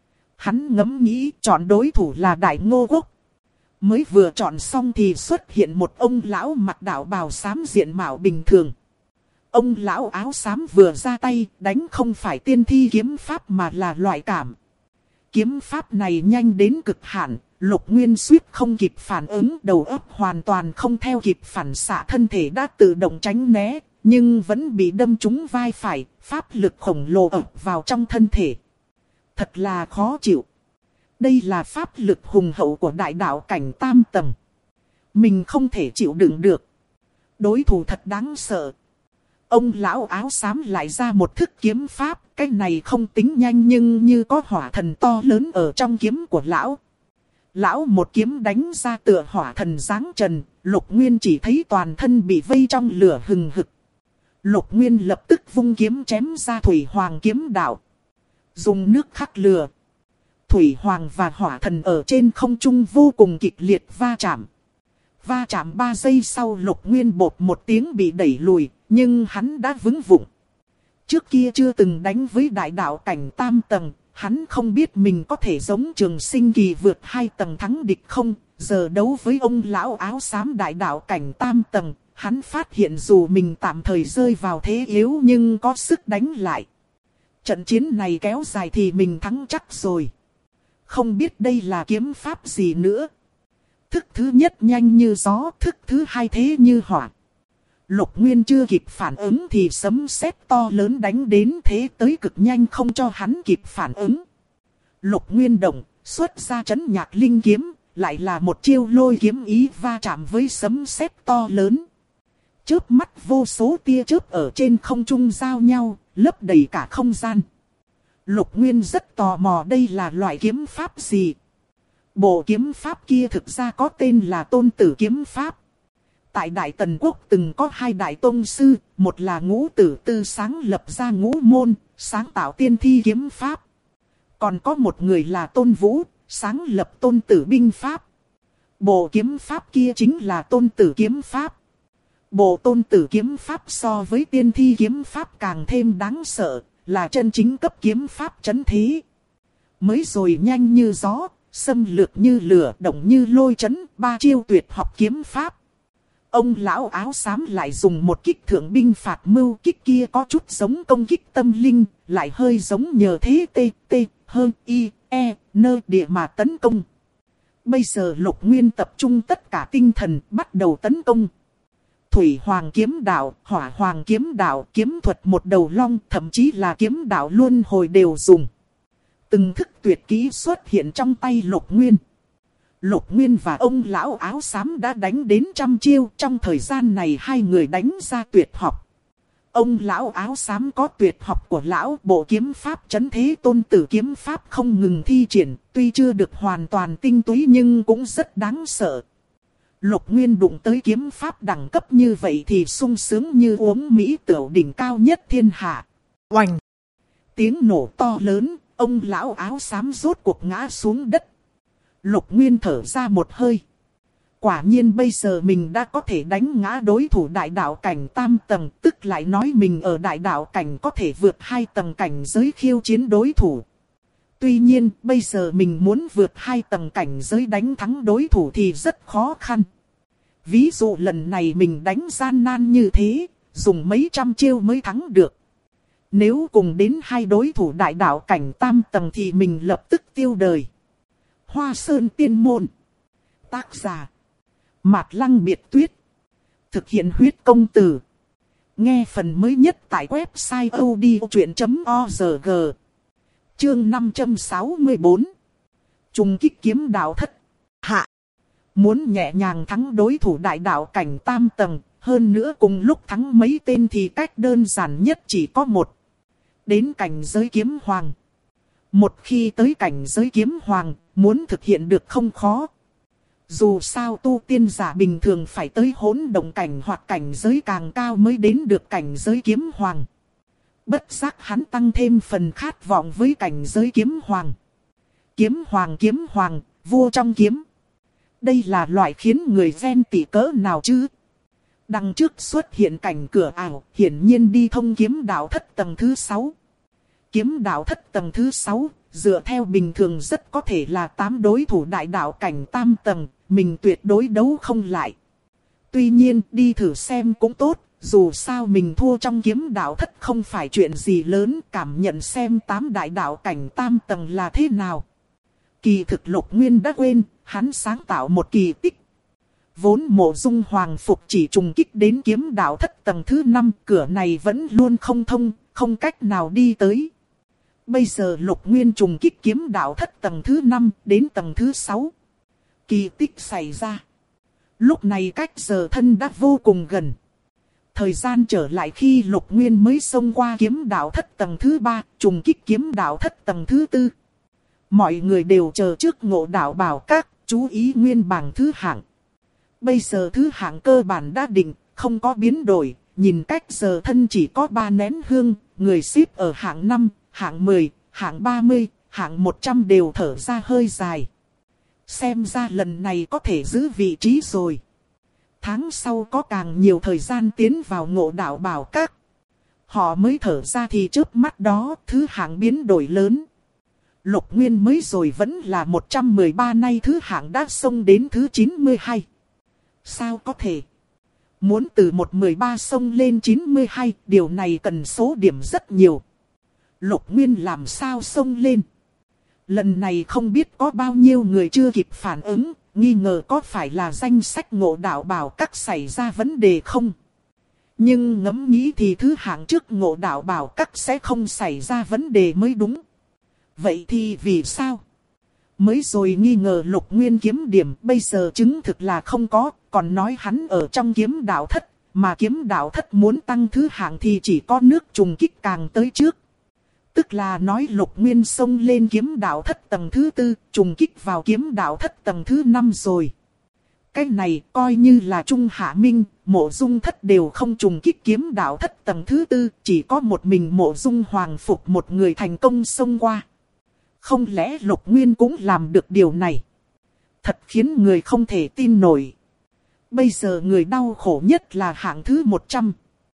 Hắn ngẫm nghĩ chọn đối thủ là Đại Ngô Quốc. Mới vừa chọn xong thì xuất hiện một ông lão mặc đạo bào xám diện mạo bình thường. Ông lão áo xám vừa ra tay đánh không phải tiên thi kiếm pháp mà là loại cảm. Kiếm pháp này nhanh đến cực hạn, Lục Nguyên suýt không kịp phản ứng, đầu óc hoàn toàn không theo kịp phản xạ, thân thể đã tự động tránh né, nhưng vẫn bị đâm trúng vai phải, pháp lực khổng lồ ập vào trong thân thể. Thật là khó chịu. Đây là pháp lực hùng hậu của đại đạo cảnh tam tầng. Mình không thể chịu đựng được. Đối thủ thật đáng sợ. Ông lão áo xám lại ra một thức kiếm pháp. Cái này không tính nhanh nhưng như có hỏa thần to lớn ở trong kiếm của lão. Lão một kiếm đánh ra tựa hỏa thần giáng trần. Lục Nguyên chỉ thấy toàn thân bị vây trong lửa hừng hực. Lục Nguyên lập tức vung kiếm chém ra thủy hoàng kiếm đạo. Dùng nước khắc lửa. Thủy Hoàng và Hỏa Thần ở trên không trung vô cùng kịch liệt va chạm. Va chạm 3 giây sau Lục Nguyên bột một tiếng bị đẩy lùi, nhưng hắn đã vững vụng. Trước kia chưa từng đánh với đại đạo cảnh tam tầng, hắn không biết mình có thể giống Trường Sinh Kỳ vượt 2 tầng thắng địch không. Giờ đấu với ông lão áo xám đại đạo cảnh tam tầng, hắn phát hiện dù mình tạm thời rơi vào thế yếu nhưng có sức đánh lại. Trận chiến này kéo dài thì mình thắng chắc rồi. Không biết đây là kiếm pháp gì nữa. Thức thứ nhất nhanh như gió, thức thứ hai thế như hỏa. Lục Nguyên chưa kịp phản ứng thì sấm sét to lớn đánh đến, thế tới cực nhanh không cho hắn kịp phản ứng. Lục Nguyên động, xuất ra trấn nhạc linh kiếm, lại là một chiêu lôi kiếm ý va chạm với sấm sét to lớn. Chớp mắt vô số tia chớp ở trên không trung giao nhau, lấp đầy cả không gian. Lục Nguyên rất tò mò đây là loại kiếm pháp gì. Bộ kiếm pháp kia thực ra có tên là Tôn Tử kiếm pháp. Tại Đại Tần Quốc từng có 2 đại tôn sư, một là Ngũ Tử Tư sáng lập ra Ngũ Môn, sáng tạo tiên thi kiếm pháp. Còn có một người là Tôn Vũ, sáng lập Tôn Tử binh pháp. Bộ kiếm pháp kia chính là Tôn Tử kiếm pháp. Bộ Tôn Tử kiếm pháp so với tiên thi kiếm pháp càng thêm đáng sợ, là chân chính cấp kiếm pháp chấn thế. Mới rồi nhanh như gió, xâm lược như lửa, động như lôi chấn, 3 chiêu tuyệt học kiếm pháp. Ông lão áo xám lại dùng một kích thượng binh phạt mưu, kích kia có chút giống công kích tâm linh, lại hơi giống nhờ thế t hơn y e nơ địa mà tấn công. Bây giờ Lục Nguyên tập trung tất cả tinh thần bắt đầu tấn công. Thủy Hoàng kiếm đạo, Hỏa Hoàng kiếm đạo, kiếm thuật một đầu long, thậm chí là kiếm đạo luân hồi đều dùng. Từng thức tuyệt kỹ xuất hiện trong tay Lục Nguyên. Lục Nguyên và ông lão áo xám đã đánh đến 100 chiêu, trong thời gian này hai người đánh ra tuyệt học. Ông lão áo xám có tuyệt học của lão, bộ kiếm pháp trấn thế Tôn Tử kiếm pháp không ngừng thi triển, tuy chưa được hoàn toàn tinh túy nhưng cũng rất đáng sợ. Lục Nguyên đụng tới kiếm pháp đẳng cấp như vậy thì sung sướng như uống mỹ tửu đỉnh cao nhất thiên hạ. Oành! Tiếng nổ to lớn, ông lão áo xám rốt cuộc ngã xuống đất. Lục Nguyên thở ra một hơi. Quả nhiên bây giờ mình đã có thể đánh ngã đối thủ đại đạo cảnh tam tầng, tức lại nói mình ở đại đạo cảnh có thể vượt 2 tầng cảnh giới khiêu chiến đối thủ. Tuy nhiên, bây giờ mình muốn vượt 2 tầng cảnh giới đánh thắng đối thủ thì rất khó khăn. Ví dụ lần này mình đánh gian nan như thế, dùng mấy trăm chiêu mới thắng được. Nếu cùng đến hai đối thủ đại đạo cảnh tam tầng thì mình lập tức tiêu đời. Hoa Sơn Tiên Môn. Tác giả. Mạt Lăng Biệt Tuyết. Thực hiện huyết công từ. Nghe phần mới nhất tại website odchuyện.org. Chương 564. Trùng kích kiếm đạo thất. Hạ. Muốn nhẹ nhàng thắng đối thủ đại đạo cảnh tam tầng, hơn nữa cùng lúc thắng mấy tên thì cách đơn giản nhất chỉ có một. Đến cảnh giới kiếm hoàng. Một khi tới cảnh giới kiếm hoàng, muốn thực hiện được không khó. Dù sao tu tiên giả bình thường phải tới hỗn động cảnh hoặc cảnh giới càng cao mới đến được cảnh giới kiếm hoàng. Bất giác hắn tăng thêm phần khát vọng với cảnh giới kiếm hoàng. Kiếm hoàng, vua trong kiếm. Đây là loại khiến người ghen tị cỡ nào chứ? Đằng trước xuất hiện cảnh cửa ảo, hiển nhiên đi thông kiếm đạo thất tầng thứ 6. Kiếm đạo thất tầng thứ 6, dựa theo bình thường rất có thể là 8 đối thủ đại đạo cảnh tam tầng, mình tuyệt đối đấu không lại. Tuy nhiên, đi thử xem cũng tốt, dù sao mình thua trong kiếm đạo thất không phải chuyện gì lớn, cảm nhận xem 8 đại đạo cảnh tam tầng là thế nào. Kỳ thực Lục Nguyên đã quên, hắn sáng tạo một kỳ tích. Vốn Mộ Dung Hoàng Phục chỉ trùng kích đến kiếm đạo thất tầng thứ 5, cửa này vẫn luôn không thông, không cách nào đi tới. Bây giờ Lục Nguyên trùng kích kiếm đạo thất tầng thứ 5 đến tầng thứ 6. Kỳ tích xảy ra. Lúc này cách giờ thân đã vô cùng gần. Thời gian trở lại khi Lục Nguyên mới xông qua kiếm đạo thất tầng thứ 3, trùng kích kiếm đạo thất tầng thứ 4. Mọi người đều chờ trước Ngộ Đạo Bảo Các, chú ý nguyên bảng thứ hạng. Bây giờ thứ hạng cơ bản đã định, không có biến đổi, nhìn cách giờ thân chỉ có 3 nén hương, người xếp ở hạng 5, hạng 10, hạng 30, hạng 100 đều thở ra hơi dài. Xem ra lần này có thể giữ vị trí rồi. Tháng sau có càng nhiều thời gian tiến vào Ngộ Đạo Bảo Các. Họ mới thở ra thì trước mắt đó thứ hạng biến đổi lớn. Lục Nguyên mới rồi vẫn là 113, nay thứ hạng đã xông đến thứ 92. Sao có thể? Muốn từ 113 xông lên 92, điều này cần số điểm rất nhiều. Lục Nguyên làm sao xông lên? Lần này không biết có bao nhiêu người chưa kịp phản ứng, nghi ngờ có phải là danh sách Ngộ Đạo Bảo Các xảy ra vấn đề không? Nhưng ngẫm nghĩ thì thứ hạng trước Ngộ Đạo Bảo Các sẽ không xảy ra vấn đề mới đúng. Vậy thì vì sao? Mới rồi nghi ngờ Lục Nguyên kiếm điểm, bây giờ chứng thực là không có, còn nói hắn ở trong kiếm đạo thất, mà kiếm đạo thất muốn tăng thứ hạng thì chỉ có nước trùng kích càng tới trước. Tức là nói Lục Nguyên xông lên kiếm đạo thất tầng thứ 4, trùng kích vào kiếm đạo thất tầng thứ 5 rồi. Cái này coi như là Trung Hạ Minh, Mộ Dung Thất đều không trùng kích kiếm đạo thất tầng thứ 4, chỉ có một mình Mộ Dung Hoàng Phục một người thành công xông qua. Không lẽ Lục Nguyên cũng làm được điều này? Thật khiến người không thể tin nổi. Bây giờ người đau khổ nhất là hạng thứ 100.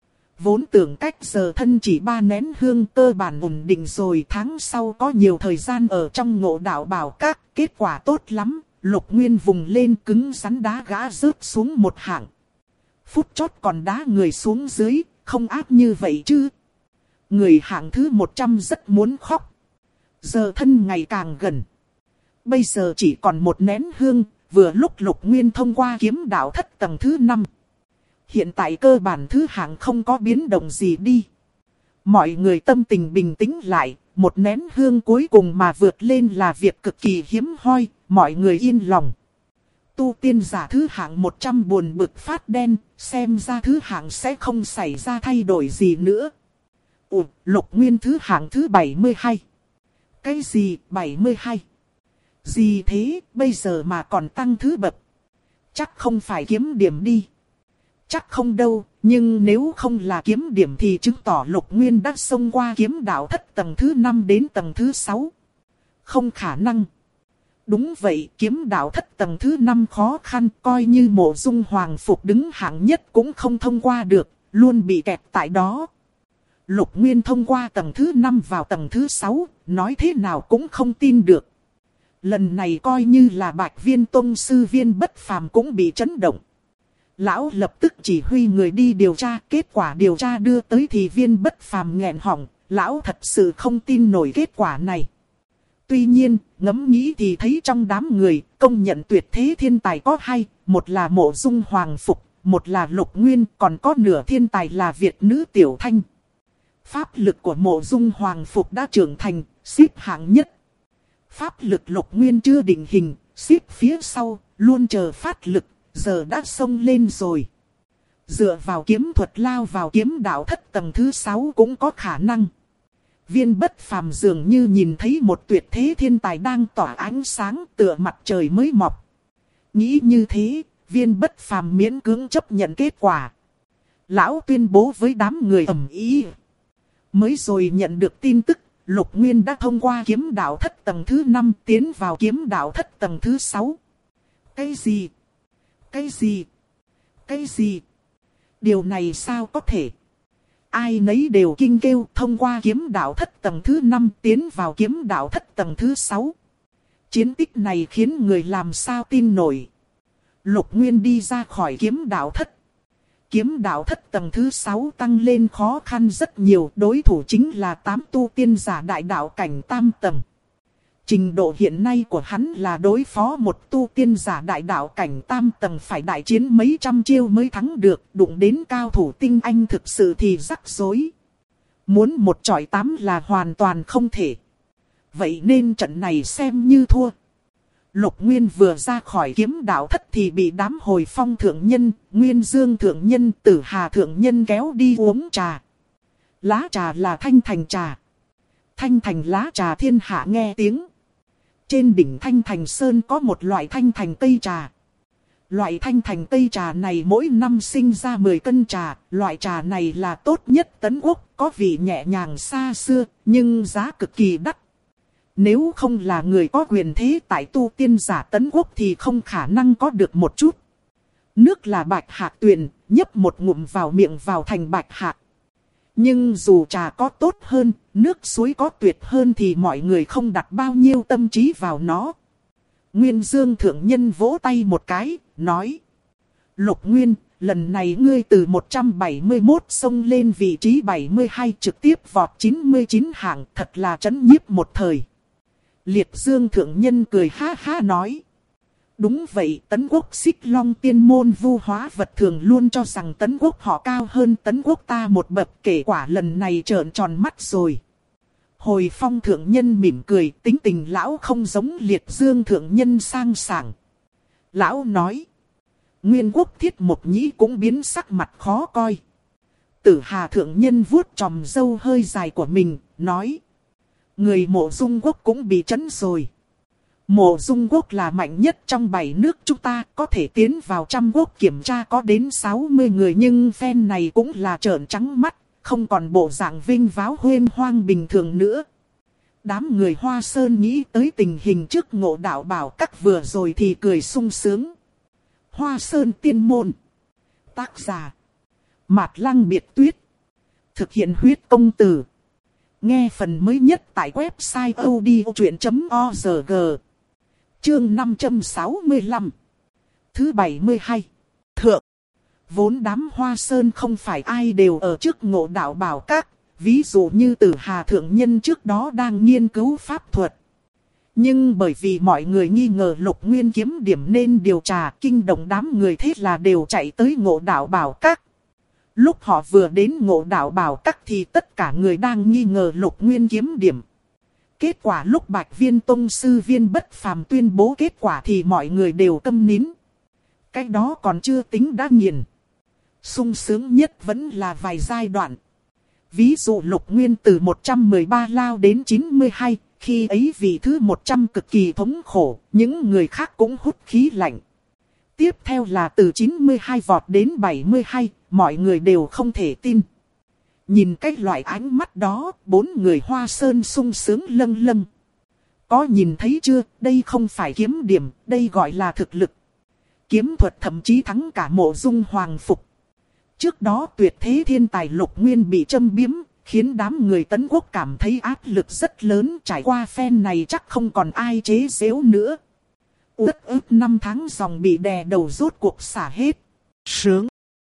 Vốn tưởng cách giờ thân chỉ 3 nén hương cơ bản ổn định rồi, tháng sau có nhiều thời gian ở trong Ngộ Đạo Bảo Các, kết quả tốt lắm. Lục Nguyên vùng lên cứng rắn đá gã rớt xuống một hạng. Phút chót còn đá người xuống dưới, không áp như vậy chứ. Người hạng thứ 100 rất muốn khóc. Giờ thân ngày càng gần. Bây giờ chỉ còn một nén hương, vừa lúc Lục Nguyên thông qua kiếm đạo thất tầng thứ 5. Hiện tại cơ bản thứ hạng không có biến động gì đi. Mọi người tâm tình bình tĩnh lại, một nén hương cuối cùng mà vượt lên là việc cực kỳ hiếm hoi, mọi người yên lòng. Tu tiên giả thứ hạng 100 buồn bực phát đen, xem ra thứ hạng sẽ không xảy ra thay đổi gì nữa. Lục Nguyên thứ hạng thứ 72. Cái gì 72? Gì thế, bây giờ mà còn tăng thứ bậc? Chắc không phải kiếm điểm đi. Chắc không đâu, nhưng nếu không là kiếm điểm thì chứng tỏ Lục Nguyên đã xông qua kiếm đạo thất tầng thứ 5 đến tầng thứ 6. Không khả năng. Đúng vậy, kiếm đạo thất tầng thứ 5 khó khăn, coi như Mộ Dung Hoàng Phục đứng hạng nhất cũng không thông qua được, luôn bị kẹt tại đó. Lục Nguyên thông qua tầng thứ 5 vào tầng thứ 6, nói thế nào cũng không tin được. Lần này coi như là Bạch Viên Tông sư Viên Bất Phàm cũng bị chấn động. Lão lập tức chỉ huy người đi điều tra, kết quả điều tra đưa tới thì Viên Bất Phàm nghẹn họng, Lão thật sự không tin nổi kết quả này. Tuy nhiên, ngẫm nghĩ thì thấy trong đám người, công nhận tuyệt thế thiên tài có hai, một là Mộ Dung Hoàng Phục, một là Lục Nguyên, còn có nửa thiên tài là Việt nữ Tiểu Thanh. Pháp lực của Mộ Dung Hoàng Phục đã trưởng thành, xếp hạng nhất. Pháp lực Lục Nguyên chưa định hình, xếp phía sau, luôn chờ phát lực, giờ đã xông lên rồi. Dựa vào kiếm thuật lao vào kiếm đạo thất tầng thứ 6 cũng có khả năng. Viên Bất Phàm dường như nhìn thấy một tuyệt thế thiên tài đang tỏa ánh sáng tựa mặt trời mới mọc. Nghĩ như thế, Viên Bất Phàm miễn cưỡng chấp nhận kết quả. Lão tuyên bố với đám người ầm ĩ. Mới rồi nhận được tin tức, Lục Nguyên đã thông qua kiếm đạo thất tầng thứ 5 tiến vào kiếm đạo thất tầng thứ 6. Cái gì? Cái gì? Cái gì? Điều này sao có thể? Ai nấy đều kinh kêu thông qua kiếm đạo thất tầng thứ 5 tiến vào kiếm đạo thất tầng thứ 6. Chiến tích này khiến người làm sao tin nổi. Lục Nguyên đi ra khỏi kiếm đạo thất. Kiếm đạo thất tầng thứ 6 tăng lên khó khăn rất nhiều, đối thủ chính là 8 tu tiên giả đại đạo cảnh tam tầng. Trình độ hiện nay của hắn là đối phó một tu tiên giả đại đạo cảnh tam tầng phải đại chiến mấy trăm chiêu mới thắng được, đụng đến cao thủ tinh anh thực sự thì rắc rối. Muốn một chọi 8 là hoàn toàn không thể. Vậy nên trận này xem như thua. Lục Nguyên vừa ra khỏi kiếm đạo thất thì bị đám Hồi Phong thượng nhân, Nguyên Dương thượng nhân, Tử Hà thượng nhân kéo đi uống trà. Lá trà là Thanh Thành trà. Thanh Thành lá trà thiên hạ nghe tiếng. Trên đỉnh Thanh Thành Sơn có một loại Thanh Thành cây trà. Loại Thanh Thành cây trà này mỗi năm sinh ra 10 cân trà. Loại trà này là tốt nhất Tấn Quốc, có vị nhẹ nhàng xa xưa, nhưng giá cực kỳ đắt. Nếu không là người có quyền thế tại tu tiên giả Tấn Quốc thì không khả năng có được một chút. Nước là bạch hạc tuyền, nhấp một ngụm vào miệng vào thành bạch hạc. Nhưng dù trà có tốt hơn, nước suối có tuyệt hơn thì mọi người không đặt bao nhiêu tâm trí vào nó. Nguyên Dương thượng nhân vỗ tay một cái, nói. Lục Nguyên, lần này ngươi từ 171 xông lên vị trí 72 trực tiếp vọt 99 hạng, thật là chấn nhiếp một thời. Liệt Dương thượng nhân cười ha ha nói. Đúng vậy, Tấn Quốc Xích Long tiên môn vu hóa vật thường luôn cho rằng Tấn Quốc họ cao hơn Tấn Quốc ta một bậc, kể quả lần này trợn tròn mắt rồi. Hồi Phong thượng nhân mỉm cười, tính tình lão không giống Liệt Dương thượng nhân sang sảng. Lão nói. Nguyên Quốc Thiết Mộc Nhĩ cũng biến sắc mặt khó coi. Tử Hà thượng nhân vuốt chòm râu hơi dài của mình, nói. Người Mộ Dung Quốc cũng bị trấn rồi. Mộ Dung Quốc là mạnh nhất trong 7 nước chúng ta, có thể tiến vào trăm quốc kiểm tra có đến 60 người, nhưng phen này cũng là trợn trắng mắt, không còn bộ dạng vinh váo huênh hoang bình thường nữa. Đám người Hoa Sơn nghĩ tới tình hình trước Ngộ Đạo Bảo Các vừa rồi thì cười sung sướng. Hoa Sơn tiên môn. Tác giả. Mạt Lăng Biệt Tuyết. Thực hiện huyết công từ. Nghe phần mới nhất tại website odchuyện.org. Chương 565. Thứ 72. Thượng. Vốn đám Hoa Sơn không phải ai đều ở trước Ngộ Đạo Bảo Các. Ví dụ như Tử Hà thượng nhân trước đó đang nghiên cứu pháp thuật. Nhưng bởi vì mọi người nghi ngờ Lục Nguyên kiếm điểm nên điều tra, kinh động đám người, thế là đều chạy tới Ngộ Đạo Bảo Các. Lúc họ vừa đến Ngộ Đạo Bảo Các thì tất cả người đang nghi ngờ Lục Nguyên kiếm điểm. Kết quả lúc Bạch Viên Tông sư Viên Bất Phàm tuyên bố kết quả thì mọi người đều câm nín. Cái đó còn chưa tính đã nghiền. Sung sướng nhất vẫn là vài giai đoạn. Ví dụ Lục Nguyên từ 113 lao đến 92, khi ấy vị thứ 100 cực kỳ thống khổ, những người khác cũng hút khí lạnh. Tiếp theo là từ 92 vọt đến 72, mọi người đều không thể tin. Nhìn cái loại ánh mắt đó, 4 người Hoa Sơn sung sướng lâng lâng. Có nhìn thấy chưa, đây không phải kiếm điểm, đây gọi là thực lực. Kiếm thuật thậm chí thắng cả Mộ Dung Hoàng Phục. Trước đó tuyệt thế thiên tài Lục Nguyên bị châm biếm, khiến đám người Tấn Quốc cảm thấy áp lực rất lớn. Trải qua phen này chắc không còn ai chế giễu nữa. Uất ức 5 tháng dòng bị đè đầu rốt cuộc xả hết. Sướng.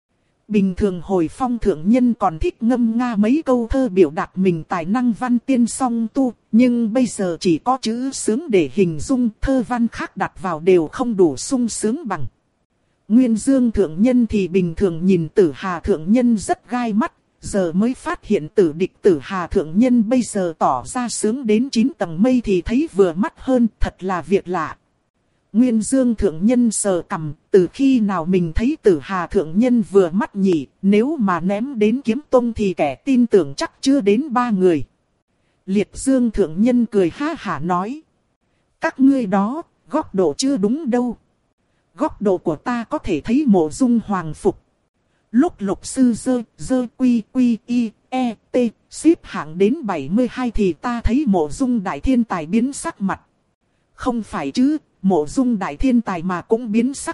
Bình thường Hồi Phong thượng nhân còn thích ngâm nga mấy câu thơ biểu đạt mình tài năng văn tiên song tu, nhưng bây giờ chỉ có chữ sướng để hình dung, thơ văn khác đặt vào đều không đủ sung sướng bằng. Nguyên Dương thượng nhân thì bình thường nhìn Tử Hà thượng nhân rất gai mắt, giờ mới phát hiện tử địch Tử Hà thượng nhân bây giờ tỏ ra sướng đến 9 tầng mây thì thấy vừa mắt hơn, thật là việc lạ. Nguyên Dương thượng nhân sờ cằm, từ khi nào mình thấy Tử Hà thượng nhân vừa mắt nhỉ, nếu mà ném đến Kiếm Tông thì kẻ tin tưởng chắc chưa đến 3 người. Liệt Dương thượng nhân cười ha hả nói: các ngươi đó, góc độ chưa đúng đâu. Góc độ của ta có thể thấy Mộ Dung Hoàng phục. Lúc Lục sư dơ quy y e t xếp hạng đến 72 thì ta thấy Mộ Dung đại thiên tài biến sắc mặt. Không phải chứ, Mộ Dung đại thiên tài mà cũng biến sắc.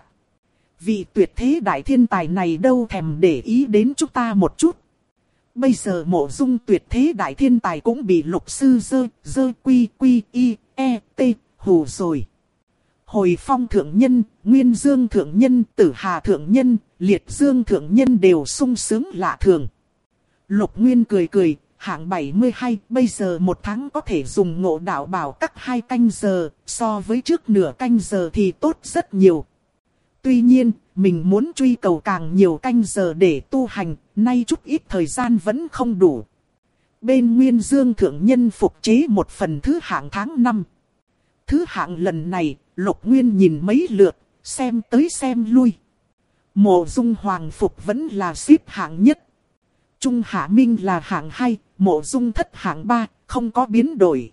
Vị tuyệt thế đại thiên tài này đâu thèm để ý đến chúng ta một chút. Bây giờ Mộ Dung tuyệt thế đại thiên tài cũng bị Lục sư dơ quy y e t hù rồi. Hồi Phong thượng nhân, Nguyên Dương thượng nhân, Tử Hà thượng nhân, Liệt Dương thượng nhân đều sung sướng lạ thường. Lục Nguyên cười cười, hạng 72, bây giờ một tháng có thể dùng Ngộ Đạo Bảo các 2 canh giờ, so với trước nửa canh giờ thì tốt rất nhiều. Tuy nhiên, mình muốn truy cầu càng nhiều canh giờ để tu hành, nay chút ít thời gian vẫn không đủ. Bên Nguyên Dương thượng nhân phục chế một phần thứ hạng tháng 5. Thứ hạng lần này, Lục Nguyên nhìn mấy lượt, xem tới xem lui. Mộ Dung Hoàng phục vẫn là xếp hạng nhất. Trung Hạ Minh là hạng 2, Mộ Dung Thất hạng 3, không có biến đổi.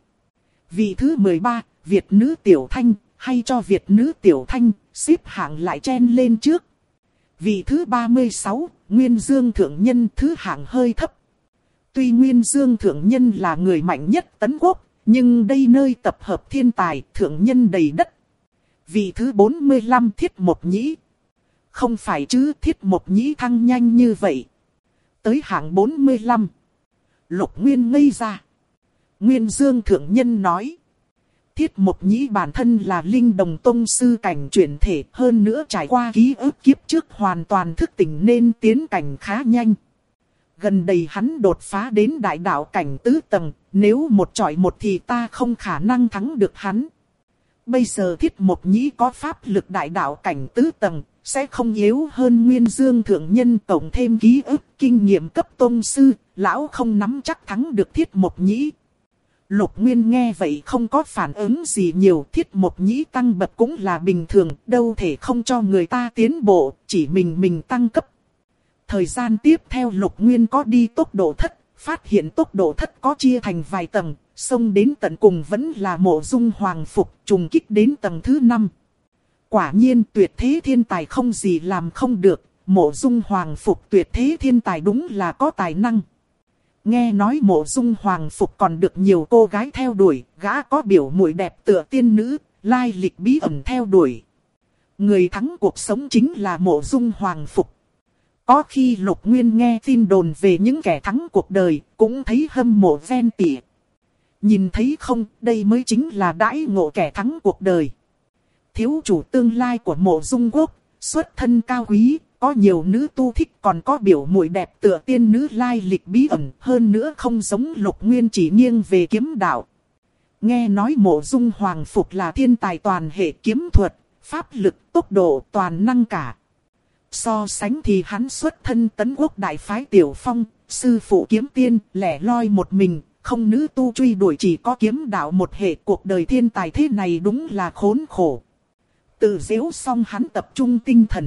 Vị thứ 13, Việt nữ Tiểu Thanh, hay cho Việt nữ Tiểu Thanh, xếp hạng lại chen lên trước. Vị thứ 36, Nguyên Dương thượng nhân, thứ hạng hơi thấp. Tuy Nguyên Dương thượng nhân là người mạnh nhất Tấn Quốc, nhưng đây nơi tập hợp thiên tài, thượng nhân đầy đất. Vị thứ 45, Thiết Mộc Nhĩ. Không phải chứ, Thiết Mộc Nhĩ thăng nhanh như vậy. Tới hạng 45. Lục Nguyên ngây ra. Nguyên Dương thượng nhân nói: Thiết Mộc Nhĩ bản thân là Linh Đồng Tông sư cảnh chuyển thể, hơn nữa trải qua ký ức kiếp trước hoàn toàn thức tỉnh nên tiến cảnh khá nhanh. Gần đây hắn đột phá đến đại đạo cảnh tứ tầng, nếu một chọi một thì ta không khả năng thắng được hắn. Bây giờ Thiết Mộc Nhĩ có pháp lực đại đạo cảnh tứ tầng, sẽ không yếu hơn Nguyên Dương thượng nhân, cộng thêm ký ức kinh nghiệm cấp tông sư, lão không nắm chắc thắng được Thiết Mộc Nhĩ. Lục Nguyên nghe vậy không có phản ứng gì nhiều, Thiết Mộc Nhĩ tăng bậc cũng là bình thường, đâu thể không cho người ta tiến bộ, chỉ mình tăng cấp. Thời gian tiếp theo Lục Nguyên có đi tốc độ thất, phát hiện tốc độ thất có chia thành vài tầng, xông đến tận cùng vẫn là Mộ Dung Hoàng phục, trùng kích đến tầng thứ 5. Quả nhiên tuyệt thế thiên tài không gì làm không được, Mộ Dung Hoàng phục tuyệt thế thiên tài đúng là có tài năng. Nghe nói Mộ Dung Hoàng phục còn được nhiều cô gái theo đuổi, gã có biểu muội đẹp tựa tiên nữ, lai lịch bí ẩn theo đuổi. Người thắng cuộc sống chính là Mộ Dung Hoàng phục. Có khi Lục Nguyên nghe tin đồn về những kẻ thắng cuộc đời, cũng thấy hâm mộ ven tỉ. Nhìn thấy không, đây mới chính là đãi ngộ kẻ thắng cuộc đời. Thiếu chủ tương lai của Mộ Dung Quốc, xuất thân cao quý, có nhiều nữ tu thích, còn có biểu muội đẹp tựa tiên nữ lai lịch bí ẩn, hơn nữa không giống Lục Nguyên chỉ nghiêng về kiếm đạo. Nghe nói Mộ Dung Hoàng phục là thiên tài toàn hệ kiếm thuật, pháp lực, tốc độ, toàn năng cả. So sánh thì hắn xuất thân Tấn Quốc đại phái Tiểu Phong, sư phụ kiếm tiên, lẻ loi một mình, không nữ tu truy đuổi, chỉ có kiếm đạo một hệ, cuộc đời thiên tài thế này đúng là khốn khổ. Tự giễu xong hắn tập trung tinh thần.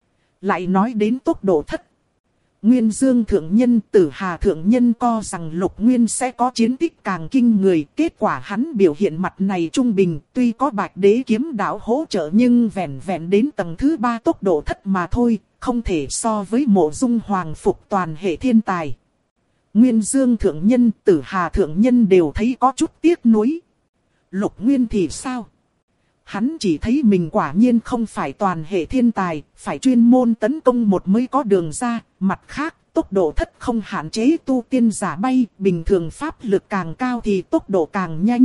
Lại nói đến tốc độ thất. Nguyên Dương thượng nhân, Tử Hà thượng nhân co rằng Lục Nguyên sẽ có chiến tích càng kinh người. Kết quả hắn biểu hiện mặt này trung bình, tuy có Bạch Đế kiếm đạo hỗ trợ nhưng vẹn vẹn đến tầng thứ 3 tốc độ thất mà thôi, không thể so với Mộ Dung Hoàng phục toàn hệ thiên tài. Nguyên Dương thượng nhân, Tử Hà thượng nhân đều thấy có chút tiếc nuối. Lục Nguyên thì sao? Hắn chỉ thấy mình quả nhiên không phải toàn hệ thiên tài, phải chuyên môn tấn công một mới có đường ra. Mặt khác, tốc độ thất không hạn chế tu tiên giả bay, bình thường pháp lực càng cao thì tốc độ càng nhanh.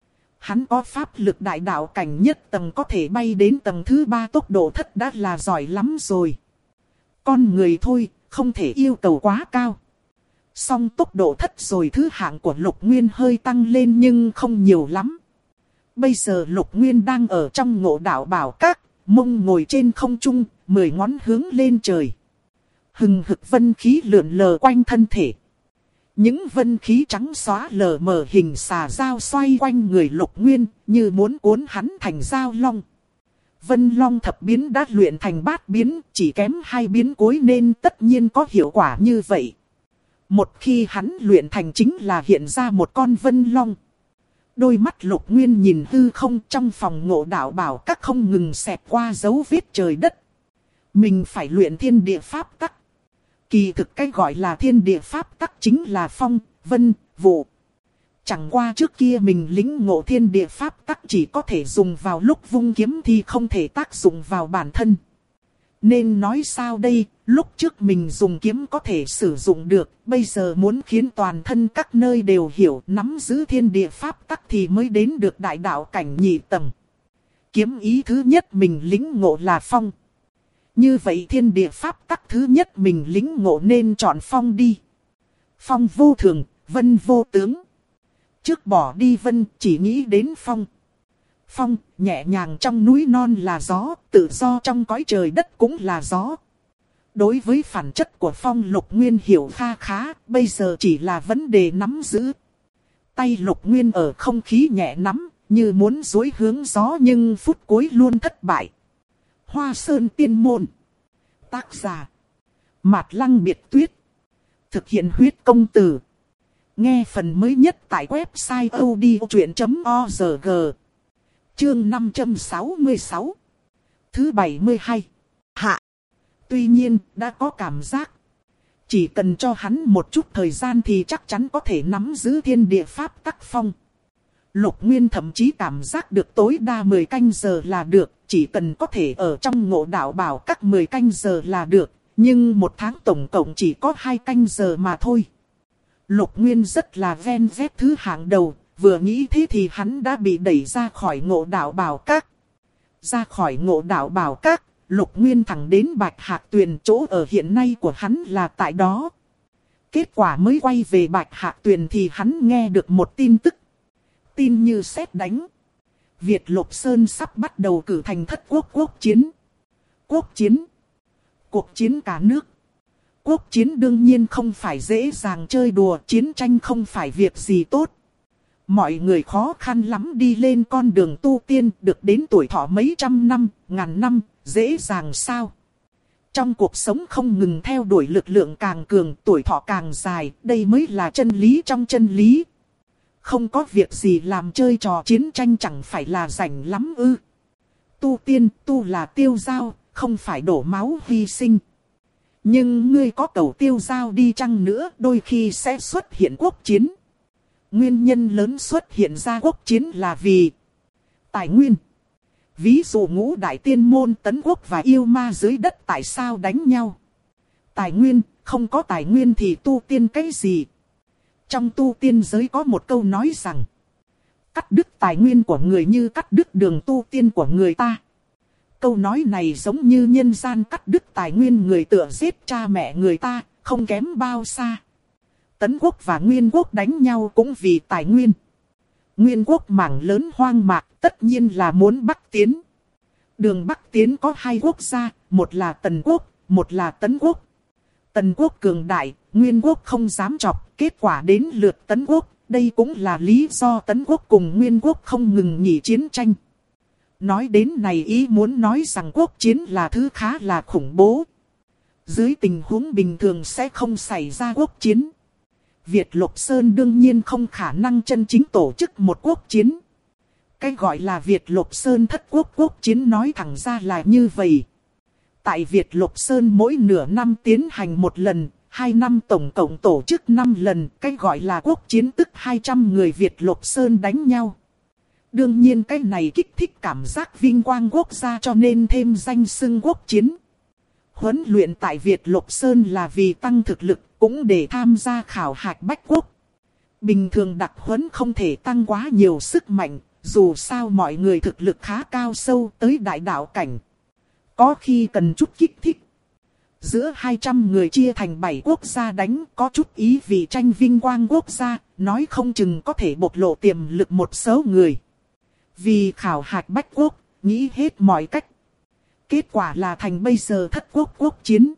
Hắn có pháp lực đại đạo cảnh nhất tầng, có thể bay đến tầng thứ 3 tốc độ thất đã là giỏi lắm rồi. Con người thôi, không thể yêu cầu quá cao. Song tốc độ thất rồi thứ hạng của Lục Nguyên hơi tăng lên nhưng không nhiều lắm. Bây giờ Lục Nguyên đang ở trong Ngộ Đạo Bảo Các, mông ngồi trên không trung, 10 ngón hướng lên trời. Hừng hực vân khí lượn lờ quanh thân thể. Những vân khí trắng xóa lờ mờ hình xà dao xoay quanh người Lục Nguyên, như muốn cuốn hắn thành dao long. Vân Long thập biến đã luyện thành bát biến, chỉ kém 2 biến cuối nên tất nhiên có hiệu quả như vậy. Một khi hắn luyện thành chính là hiện ra một con Vân Long. Đôi mắt Lục Nguyên nhìn hư không, trong phòng Ngộ Đạo Bảo Các không ngừng xẹt qua dấu vết trời đất. Mình phải luyện thiên địa pháp tắc. Kỳ thực cái gọi là thiên địa pháp tắc chính là phong, vân, vụ. Chẳng qua trước kia mình lĩnh ngộ thiên địa pháp tắc chỉ có thể dùng vào lúc vung kiếm thì không thể tác dụng vào bản thân. Nên nói sao đây, lúc trước mình dùng kiếm có thể sử dụng được, bây giờ muốn khiến toàn thân các nơi đều hiểu, nắm giữ thiên địa pháp tắc thì mới đến được đại đạo cảnh nhị tầng. Kiếm ý thứ nhất mình lĩnh ngộ là phong. Như vậy thiên địa pháp tắc thứ nhất mình lĩnh ngộ nên chọn phong đi. Phong vô thường, vân vô tướng. Trước bỏ đi vân, chỉ nghĩ đến phong. Phong, nhẹ nhàng trong núi non là gió, tự do trong cõi trời đất cũng là gió. Đối với bản chất của phong Lục Nguyên hiểu kha khá, bây giờ chỉ là vấn đề nắm giữ. Tay Lục Nguyên ở không khí nhẹ nắm, như muốn duỗi hướng gió nhưng phút cuối luôn thất bại. Hoa Sơn Tiên Môn. Tác giả Mạt Lăng Biệt Tuyết. Thực hiện huyết công từ. Nghe phần mới nhất tại website odchuyện.org. Chương 566. Thứ 72. Hạ. Tuy nhiên, đã có cảm giác. Chỉ cần cho hắn một chút thời gian thì chắc chắn có thể nắm giữ thiên địa pháp tắc phong. Lục Nguyên thậm chí cảm giác được tối đa 10 canh giờ là được. Chỉ cần có thể ở trong Ngộ Đạo Bảo Các 10 canh giờ là được. Nhưng một tháng tổng cộng chỉ có 2 canh giờ mà thôi. Lục Nguyên rất là ven vét thứ hạng đầu. Vừa nghĩ thế thì hắn đã bị đẩy ra khỏi Ngộ Đạo Bảo Các. Ra khỏi Ngộ Đạo Bảo Các, Lục Nguyên thẳng đến Bạch Hạc Tuyền, chỗ ở hiện nay của hắn là tại đó. Kết quả mới quay về Bạch Hạc Tuyền thì hắn nghe được một tin tức. Tin như sét đánh. Việt Lục Sơn sắp bắt đầu cử thành thất quốc quốc chiến. Quốc chiến. Cuộc chiến cả nước. Quốc chiến đương nhiên không phải dễ dàng chơi đùa, chiến tranh không phải việc gì tốt. Mọi người khó khăn lắm đi lên con đường tu tiên, được đến tuổi thọ mấy trăm năm, ngàn năm, dễ dàng sao? Trong cuộc sống không ngừng theo đuổi lực lượng càng cường, tuổi thọ càng dài, đây mới là chân lý trong chân lý. Không có việc gì làm chơi trò chiến tranh chẳng phải là rảnh lắm ư? Tu tiên, tu là tiêu dao, không phải đổ máu hy sinh. Nhưng ngươi có cầu tiêu dao đi chăng nữa, đôi khi sẽ xuất hiện quốc chiến. Nguyên nhân lớn xuất hiện ra quốc chiến là vì tài nguyên. Ví dụ ngũ đại tiên môn Tấn Quốc và yêu ma dưới đất tại sao đánh nhau? Tài nguyên, không có tài nguyên thì tu tiên cái gì? Trong tu tiên giới có một câu nói rằng cắt đứt tài nguyên của người như cắt đứt đường tu tiên của người ta. Câu nói này giống như nhân gian cắt đứt tài nguyên người tựa giết cha mẹ người ta, không kém bao xa. Tấn Quốc và Nguyên Quốc đánh nhau cũng vì tài nguyên. Nguyên Quốc mảng lớn hoang mạc, tất nhiên là muốn Bắc tiến. Đường Bắc tiến có 2 quốc gia, một là Tần Quốc, một là Tấn Quốc. Tần Quốc cường đại, Nguyên Quốc không dám chọc, kết quả đến lượt Tấn Quốc. Đây cũng là lý do Tấn Quốc cùng Nguyên Quốc không ngừng nghỉ chiến tranh. Nói đến này ý muốn nói rằng quốc chiến là thứ khá là khủng bố. Dưới tình huống bình thường sẽ không xảy ra quốc chiến. Việt Lục Sơn đương nhiên không khả năng chân chính tổ chức một quốc chiến. Cái gọi là Việt Lục Sơn thất quốc quốc chiến nói thẳng ra là như vậy. Tại Việt Lục Sơn mỗi nửa năm tiến hành một lần, 2 năm tổng cộng tổ chức 5 lần. Cái gọi là quốc chiến tức 200 người Việt Lục Sơn đánh nhau. Đương nhiên cái này kích thích cảm giác vinh quang quốc gia cho nên thêm danh xưng quốc chiến. Huấn luyện tại Việt Lục Sơn là vì tăng thực lực, cũng để tham gia khảo hạch bách quốc. Bình thường đặc huấn không thể tăng quá nhiều sức mạnh, dù sao mọi người thực lực khá cao sâu tới đại đạo cảnh. Có khi cần chút kích thích. Giữa 200 người chia thành 7 quốc gia đánh, có chút ý vì tranh vinh quang quốc gia, nói không chừng có thể bộc lộ tiềm lực một số người. Vì khảo hạch bách quốc, nghĩ hết mọi cách. Kết quả là thành bây giờ thất quốc quốc chiến.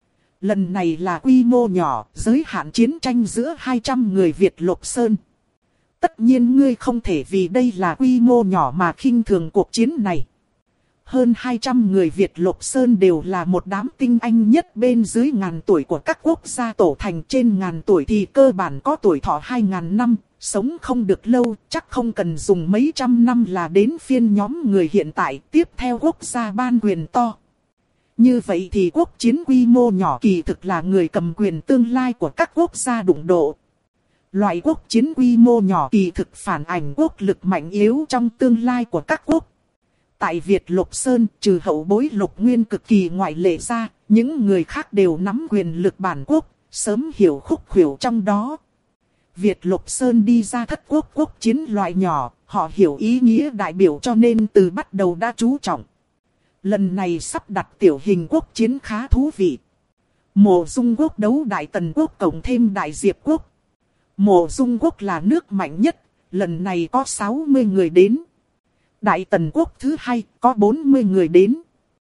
Lần này là quy mô nhỏ, giới hạn chiến tranh giữa 200 người Việt Lục Sơn. Tất nhiên ngươi không thể vì đây là quy mô nhỏ mà khinh thường cuộc chiến này. Hơn 200 người Việt Lục Sơn đều là một đám tinh anh nhất bên dưới ngàn tuổi của các quốc gia tổ thành, trên ngàn tuổi thì cơ bản có tuổi thọ 2.000 năm, sống không được lâu, chắc không cần dùng mấy trăm năm là đến phiên nhóm người hiện tại tiếp theo quốc gia ban quyền to. Như vậy thì quốc chiến quy mô nhỏ kỳ thực là người cầm quyền tương lai của các quốc gia đụng độ. Loại quốc chiến quy mô nhỏ kỳ thực phản ảnh quốc lực mạnh yếu trong tương lai của các quốc. Tại Việt Lục Sơn, trừ hậu bối Lục Nguyên cực kỳ ngoại lệ ra, những người khác đều nắm quyền lực bản quốc, sớm hiểu khúc khuỷu trong đó. Việt Lục Sơn đi ra thất quốc quốc chiến loại nhỏ, họ hiểu ý nghĩa đại biểu cho nên từ bắt đầu đã chú trọng. Lần này sắp đặt tiểu hình quốc chiến khá thú vị. Mộ Dung quốc đấu Đại Tần quốc cộng thêm Đại Diệp quốc. Mộ Dung quốc là nước mạnh nhất, lần này có 60 người đến. Đại Tần quốc thứ hai có 40 người đến.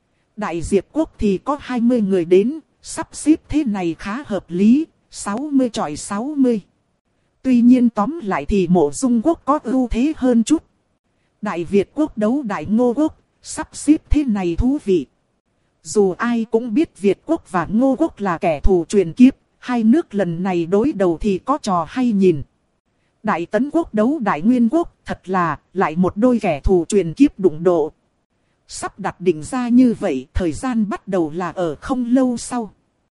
Đại Diệp quốc thì có 20 người đến, sắp xếp thế này khá hợp lý, 60 chọi 60. Tuy nhiên tóm lại thì Mộ Dung quốc có ưu thế hơn chút. Đại Việt quốc đấu Đại Ngô quốc, sắp xếp thế này thú vị. Dù ai cũng biết Việt quốc và Ngô quốc là kẻ thù truyền kiếp, hai nước lần này đối đầu thì có trò hay nhìn. Đại Tấn quốc đấu Đại Nguyên quốc, thật là lại một đôi kẻ thù truyền kiếp đụng độ. Sắp đặt định ra như vậy, thời gian bắt đầu là ở không lâu sau.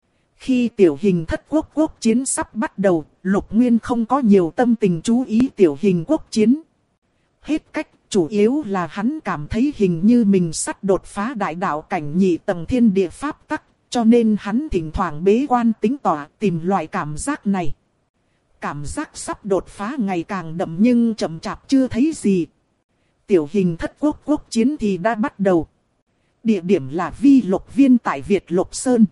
Khi tiểu hình thất quốc quốc chiến sắp bắt đầu, Lục Nguyên không có nhiều tâm tình chú ý tiểu hình quốc chiến. Hết cách, chủ yếu là hắn cảm thấy hình như mình sắp đột phá đại đạo cảnh nhị tầng thiên địa pháp tắc, cho nên hắn thỉnh thoảng bế quan tính tỏa tìm loại cảm giác này. Cảm giác sắp đột phá ngày càng đậm nhưng chậm chạp chưa thấy gì. Tiểu hình thất quốc quốc chiến thì đã bắt đầu. Địa điểm là Vi Lục Viên tại Việt Lục Sơn.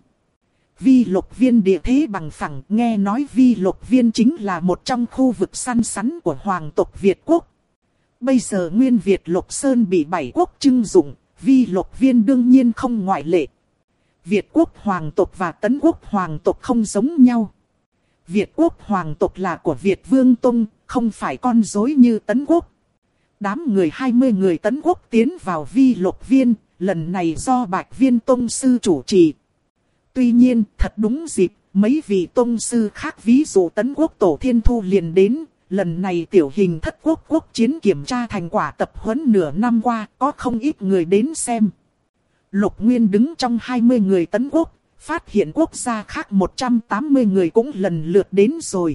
Vi Lục Viên địa thế bằng phẳng, nghe nói Vi Lục Viên chính là một trong khu vực săn sắn của hoàng tộc Việt quốc. Bây giờ nguyên Việt Lục Sơn bị 7 quốc trưng dụng, Vi Lục Viên đương nhiên không ngoại lệ. Việt quốc hoàng tộc và Tấn quốc hoàng tộc không giống nhau. Việt quốc hoàng tộc là của Việt Vương Tông, không phải con rối như Tấn quốc. Đám người 20 người Tấn quốc tiến vào Vi Lục Viên, lần này do Bạch Viên Tông sư chủ trì. Tuy nhiên, thật đúng dịp, mấy vị tông sư khác ví dụ Tấn quốc Tổ Thiên Thu liền đến. Lần này tiểu hình thất quốc quốc chiến kiểm tra thành quả tập huấn nửa năm qua, có không ít người đến xem. Lục Nguyên đứng trong 20 người Tấn quốc, phát hiện quốc gia khác 180 người cũng lần lượt đến rồi.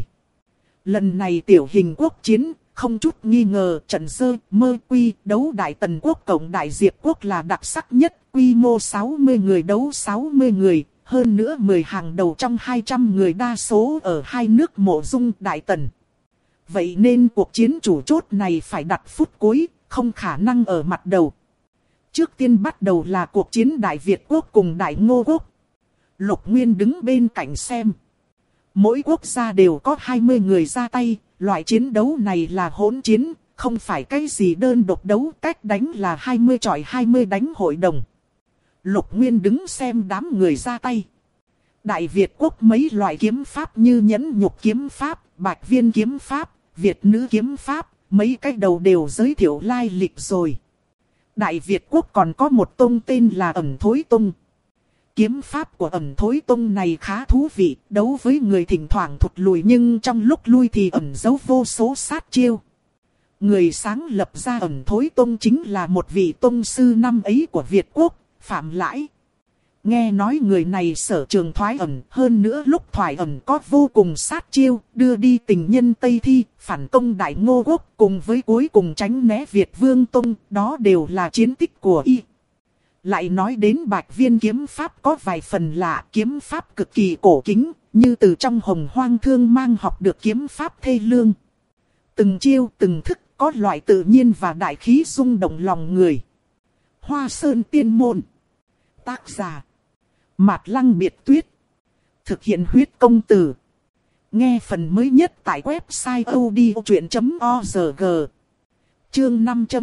Lần này tiểu hình quốc chiến, không chút nghi ngờ trận sơ, mơ quy, đấu Đại Tần quốc cộng Đại Diệp quốc là đặc sắc nhất, quy mô 60 người đấu 60 người, hơn nữa 10 hàng đầu trong 200 người đa số ở hai nước Mộ Dung Đại Tần. Vậy nên cuộc chiến chủ chốt này phải đặt phút cuối, không khả năng ở mặt đầu. Trước tiên bắt đầu là cuộc chiến Đại Việt quốc cùng Đại Ngô quốc. Lục Nguyên đứng bên cạnh xem. Mỗi quốc gia đều có 20 người ra tay, loại chiến đấu này là hỗn chiến, không phải cái gì đơn độc đấu, cách đánh là 20 chọi 20 đánh hội đồng. Lục Nguyên đứng xem đám người ra tay. Đại Việt quốc mấy loại kiếm pháp như nhẫn nhục kiếm pháp, bạch viên kiếm pháp, Việt nữ kiếm pháp, mấy cái đầu đều giới thiệu lai lịch rồi. Đại Việt quốc còn có một tông tên là Ẩn Thối Tông. Kiếm pháp của Ẩn Thối Tông này khá thú vị, đấu với người thỉnh thoảng thụt lùi nhưng trong lúc lui thì ẩn giấu vô số sát chiêu. Người sáng lập ra Ẩn Thối Tông chính là một vị tông sư năm ấy của Việt quốc, Phạm Lãi. Nghe nói người này sở trường thoái ẩn, hơn nữa lúc thoái ẩn có vô cùng sát chiêu, đưa đi tình nhân Tây Thi, phản công Đại Ngô quốc, cùng với cuối cùng tránh né Việt Vương Tông, đó đều là chiến tích của y. Lại nói đến Bạch Viên kiếm pháp có vài phần lạ, kiếm pháp cực kỳ cổ kính, như từ trong Hồng Hoang Thương Mang học được kiếm pháp thê lương. Từng chiêu từng thức có loại tự nhiên và đại khí rung động lòng người. Hoa Sơn Tiên Môn. Tác giả Mạt Lăng Biệt Tuyết. Thực hiện huyết công từ. Nghe phần mới nhất tại website odchuyện.org. Chương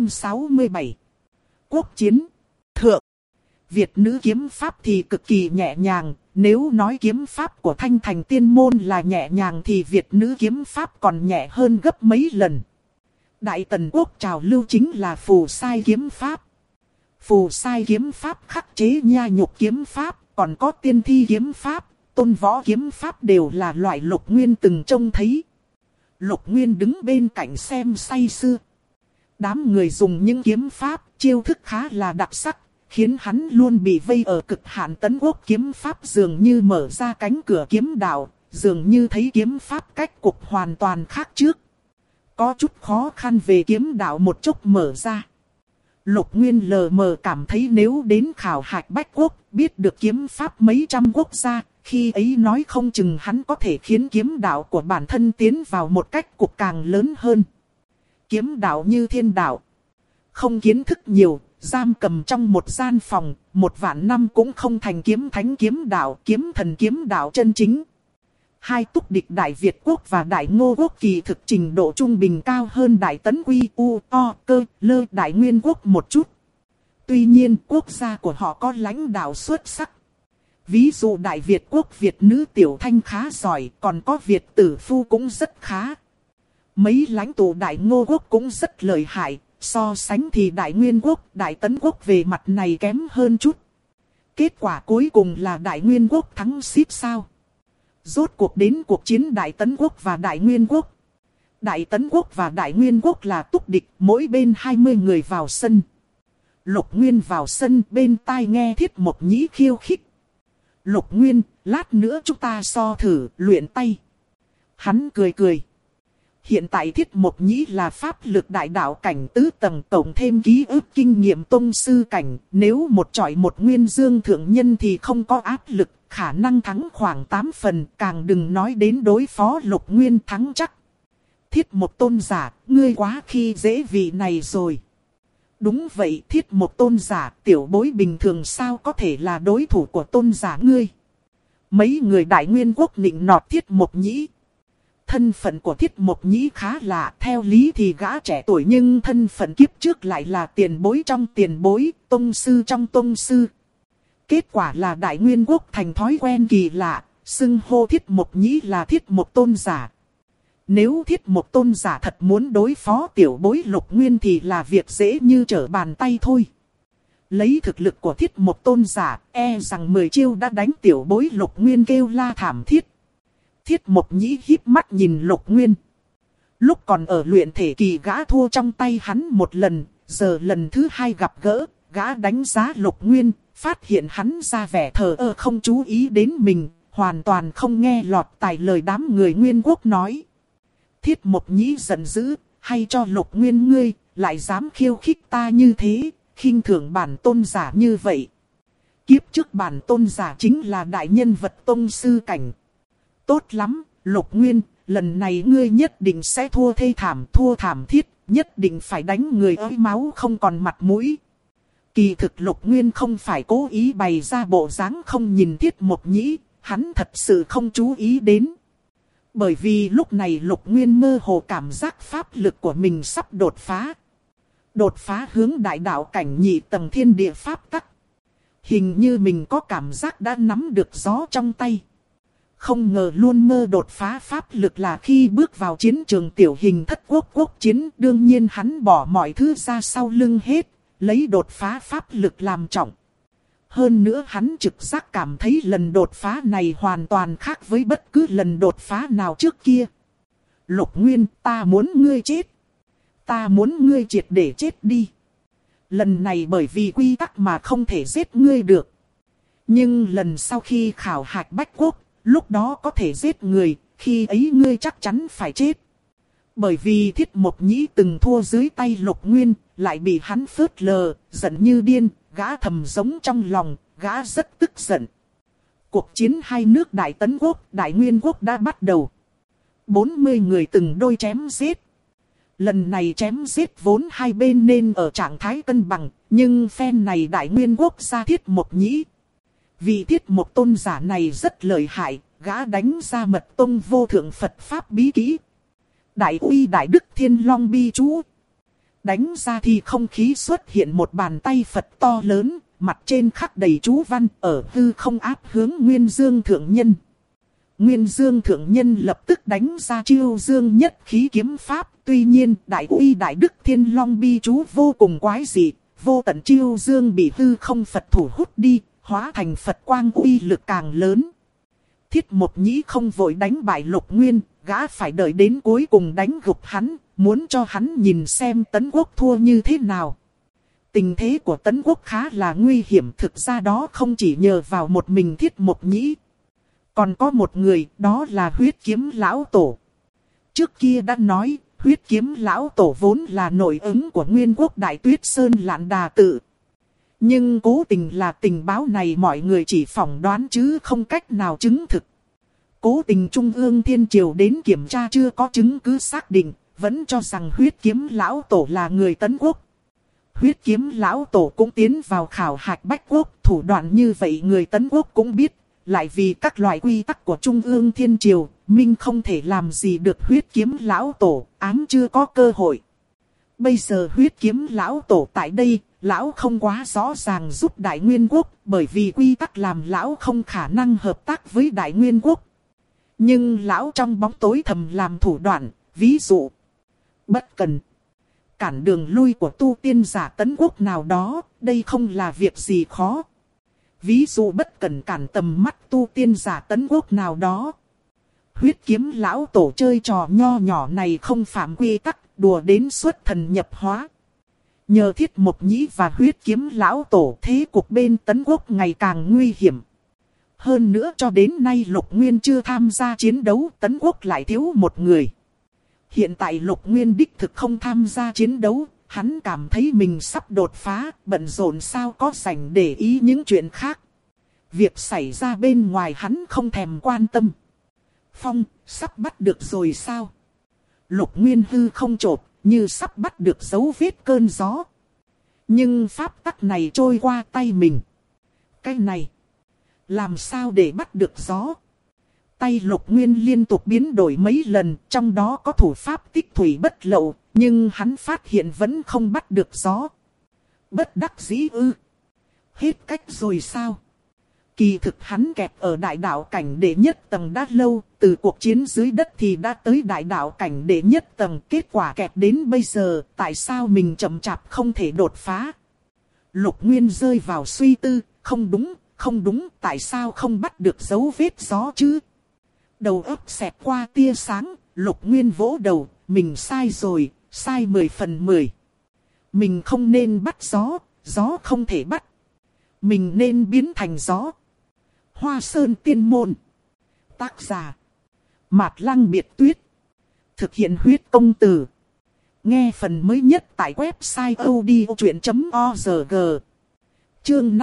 567. Quốc chiến. Thượng. Việt nữ kiếm pháp thì cực kỳ nhẹ nhàng. Nếu nói kiếm pháp của Thanh Thành Tiên Môn là nhẹ nhàng thì Việt nữ kiếm pháp còn nhẹ hơn gấp mấy lần. Đại Tần Quốc trào lưu chính là phù sai kiếm pháp. Phù sai kiếm pháp khắc chế nha nhục kiếm pháp, còn có tiên thi kiếm pháp, tôn võ kiếm pháp đều là loại Lục Nguyên từng trông thấy. Lục Nguyên đứng bên cạnh xem say sưa. Đám người dùng những kiếm pháp, chiêu thức khá là đặc sắc, khiến hắn luôn bị vây ở cực hạn Tấn Quốc kiếm pháp, dường như mở ra cánh cửa kiếm đạo, dường như thấy kiếm pháp cách cục hoàn toàn khác trước. Có chút khó khăn về kiếm đạo một chút mở ra. Lục Nguyên lờ mờ cảm thấy nếu đến khảo hạch Bách Quốc, biết được kiếm pháp mấy trăm quốc gia, khi ấy nói không chừng hắn có thể khiến kiếm đạo của bản thân tiến vào một cách cục càng lớn hơn. Kiếm đạo như thiên đạo. Không kiến thức nhiều, giam cầm trong một gian phòng, 1.000 năm cũng không thành kiếm thánh kiếm đạo, kiếm thần kiếm đạo chân chính. Hai túc địch Đại Việt Quốc và Đại Ngô Quốc kỳ thực trình độ trung bình cao hơn Đại Tấn Quy U O Cơ Lơ Đại Nguyên Quốc một chút. Tuy nhiên quốc gia của họ có lãnh đạo xuất sắc. Ví dụ Đại Việt Quốc Việt nữ Tiểu Thanh khá giỏi, còn có Việt Tử Phu cũng rất khá. Mấy lãnh tụ Đại Ngô Quốc cũng rất lợi hại, so sánh thì Đại Nguyên Quốc, Đại Tấn Quốc về mặt này kém hơn chút. Kết quả cuối cùng là Đại Nguyên Quốc thắng xíp sao. Rốt cuộc đến cuộc chiến Đại Tấn Quốc và Đại Nguyên Quốc. Đại Tấn Quốc và Đại Nguyên Quốc là túc địch, mỗi bên 20 người vào sân. Lục Nguyên vào sân, bên tai nghe Thiết Mộc Nhĩ khiêu khích. Lục Nguyên, lát nữa chúng ta so thử, luyện tay. Hắn cười cười. Hiện tại Thiết Mộc Nhĩ là pháp lực đại đạo cảnh tứ tầng, tổng thêm ký ức kinh nghiệm tông sư cảnh. Nếu một chọi một Nguyên Dương thượng nhân thì không có áp lực, khả năng thắng khoảng 8 phần, càng đừng nói đến đối phó Lục Nguyên thắng chắc. Thiết Mộc tôn giả, ngươi quá khi dễ vị này rồi. Đúng vậy, Thiết Mộc tôn giả, tiểu bối bình thường sao có thể là đối thủ của tôn giả ngươi. Mấy người Đại Nguyên Quốc nịnh nọt Thiết Mộc Nhĩ. Thân phận của Thiết Mộc Nhĩ khá lạ, theo lý thì gã trẻ tuổi nhưng thân phận kiếp trước lại là tiền bối trong tiền bối, tông sư trong tông sư. Kết quả là Đại Nguyên Quốc thành thói quen kỳ lạ, xưng hô Thiết Mộc Nhĩ là Thiết Mộc tôn giả. Nếu Thiết Mộc tôn giả thật muốn đối phó tiểu bối Lục Nguyên thì là việc dễ như trở bàn tay thôi. Lấy thực lực của Thiết Mộc tôn giả, e rằng 10 chiêu đã đánh tiểu bối Lục Nguyên kêu la thảm thiết. Thiết Mộc Nhĩ híp mắt nhìn Lục Nguyên. Lúc còn ở luyện thể kỳ gã thua trong tay hắn một lần, giờ lần thứ hai gặp gỡ, gã đánh giá Lục Nguyên, phát hiện hắn ra vẻ thờ ơ không chú ý đến mình, hoàn toàn không nghe lọt tài lời đám người Nguyên Quốc nói. Thiết Mộc Nhĩ giận dữ, hay cho Lục Nguyên ngươi, lại dám khiêu khích ta như thế, khinh thường bản tôn giả như vậy. Kiếp trước bản tôn giả chính là đại nhân vật tông sư cảnh. Tốt lắm, Lục Nguyên, lần này ngươi nhất định sẽ thua thua thảm thiết, nhất định phải đánh người ới máu không còn mặt mũi. Kỳ thực Lục Nguyên không phải cố ý bày ra bộ dáng không nhìn Thiết Mộc Nhĩ, hắn thật sự không chú ý đến. Bởi vì lúc này Lục Nguyên mơ hồ cảm giác pháp lực của mình sắp đột phá. Đột phá hướng đại đạo cảnh nhị tầng thiên địa pháp tắc. Hình như mình có cảm giác đã nắm được gió trong tay. Không ngờ luôn mơ đột phá pháp lực là khi bước vào chiến trường tiểu hình thất quốc quốc chiến. Đương nhiên hắn bỏ mọi thứ ra sau lưng hết, lấy đột phá pháp lực làm trọng. Hơn nữa hắn trực giác cảm thấy lần đột phá này hoàn toàn khác với bất cứ lần đột phá nào trước kia. Lục Nguyên, ta muốn ngươi chết. Ta muốn ngươi triệt để chết đi. Lần này bởi vì quy tắc mà không thể giết ngươi được. Nhưng lần sau khi khảo hạch Bách Quốc, lúc đó có thể giết người, khi ấy ngươi chắc chắn phải chết. Bởi vì Thiết Mộc Nhĩ từng thua dưới tay Lục Nguyên, lại bị hắn phớt lờ, giận như điên, gã thầm giống trong lòng, gã rất tức giận. Cuộc chiến hai nước Đại Tấn Quốc, Đại Nguyên Quốc đã bắt đầu. 40 người từng đôi chém giết. Lần này chém giết vốn hai bên nên ở trạng thái cân bằng, nhưng phen này Đại Nguyên Quốc ra Thiết Mộc Nhĩ. Vị Thiết Mộc tôn giả này rất lợi hại, gã đánh ra mật tông vô thượng Phật Pháp bí kỹ. Đại uy đại đức Thiên Long bi chú. Đánh ra thì không khí xuất hiện một bàn tay Phật to lớn, mặt trên khắc đầy chú văn, ở hư không áp hướng Nguyên Dương Thượng Nhân. Nguyên Dương Thượng Nhân lập tức đánh ra chiêu dương nhất khí kiếm pháp, tuy nhiên đại uy đại đức Thiên Long bi chú vô cùng quái dị, vô tận chiêu dương bị hư không Phật thủ hút đi, hóa thành Phật quang uy lực càng lớn. Thiết Mộc Nhĩ không vội đánh bại Lục Nguyên, gã phải đợi đến cuối cùng đánh gục hắn, muốn cho hắn nhìn xem Tấn Quốc thua như thế nào. Tình thế của Tấn Quốc khá là nguy hiểm, thực ra đó không chỉ nhờ vào một mình Thiết Mộc Nhĩ. Còn có một người, đó là Huyết Kiếm Lão Tổ. Trước kia đã nói, Huyết Kiếm Lão Tổ vốn là nội ứng của Nguyên Quốc Đại Tuyết Sơn Lạn Đà Tự. Nhưng cố tình là tình báo này mọi người chỉ phỏng đoán chứ không cách nào chứng thực. Cố tình Trung ương Thiên Triều đến kiểm tra chưa có chứng cứ xác định, vẫn cho rằng Huyết Kiếm Lão Tổ là người Tấn Quốc. Huyết Kiếm Lão Tổ cũng tiến vào khảo hạch Bách Quốc, thủ đoạn như vậy người Tấn Quốc cũng biết. Lại vì các loại quy tắc của Trung ương Thiên Triều, Minh không thể làm gì được Huyết Kiếm Lão Tổ, ám chưa có cơ hội. Bây giờ Huyết Kiếm Lão Tổ tại đây, Lão không quá rõ ràng giúp Đại Nguyên Quốc, bởi vì quy tắc làm Lão không khả năng hợp tác với Đại Nguyên Quốc. Nhưng Lão trong bóng tối thầm làm thủ đoạn, ví dụ, bất cần cản đường lui của tu tiên giả Tấn Quốc nào đó, đây không là việc gì khó. Ví dụ bất cần cản tầm mắt tu tiên giả Tấn Quốc nào đó. Huyết Kiếm Lão Tổ chơi trò nho nhỏ này không phạm quy tắc, đùa đến xuất thần nhập hóa. Nhờ Thiết Mộc Nhĩ và Huyết Kiếm Lão Tổ, thế cục bên Tấn Quốc ngày càng nguy hiểm. Hơn nữa cho đến nay Lục Nguyên chưa tham gia chiến đấu, Tấn Quốc lại thiếu một người. Hiện tại Lục Nguyên đích thực không tham gia chiến đấu, hắn cảm thấy mình sắp đột phá, bận rộn sao có rảnh để ý những chuyện khác. Việc xảy ra bên ngoài hắn không thèm quan tâm. Phong, sắp bắt được rồi sao? Lục Nguyên hư không chộp, như sắp bắt được dấu vết cơn gió. Nhưng pháp tắc này trôi qua tay mình. Cái này, làm sao để bắt được gió? Tay Lục Nguyên liên tục biến đổi mấy lần, trong đó có thủ pháp tích thủy bất lậu, nhưng hắn phát hiện vẫn không bắt được gió. Bất đắc dĩ ư? Hết cách rồi sao? Kỳ thực hắn kẹt ở đại đạo cảnh đệ nhất tầng đã lâu, từ cuộc chiến dưới đất thì đã tới đại đạo cảnh đệ nhất tầng, kết quả kẹt đến bây giờ, tại sao mình chậm chạp không thể đột phá? Lục Nguyên rơi vào suy tư, không đúng, tại sao không bắt được dấu vết gió chứ? Đầu óc xẹt qua tia sáng, Lục Nguyên vỗ đầu, mình sai rồi, sai 10 phần 10. Mình không nên bắt gió, gió không thể bắt. Mình nên biến thành gió. Hoa Sơn Tiên Môn. Tác giả Mạt Lăng Biệt Tuyết. Thực hiện huyết công từ. Nghe phần mới nhất tại website odchuyện.org. Chương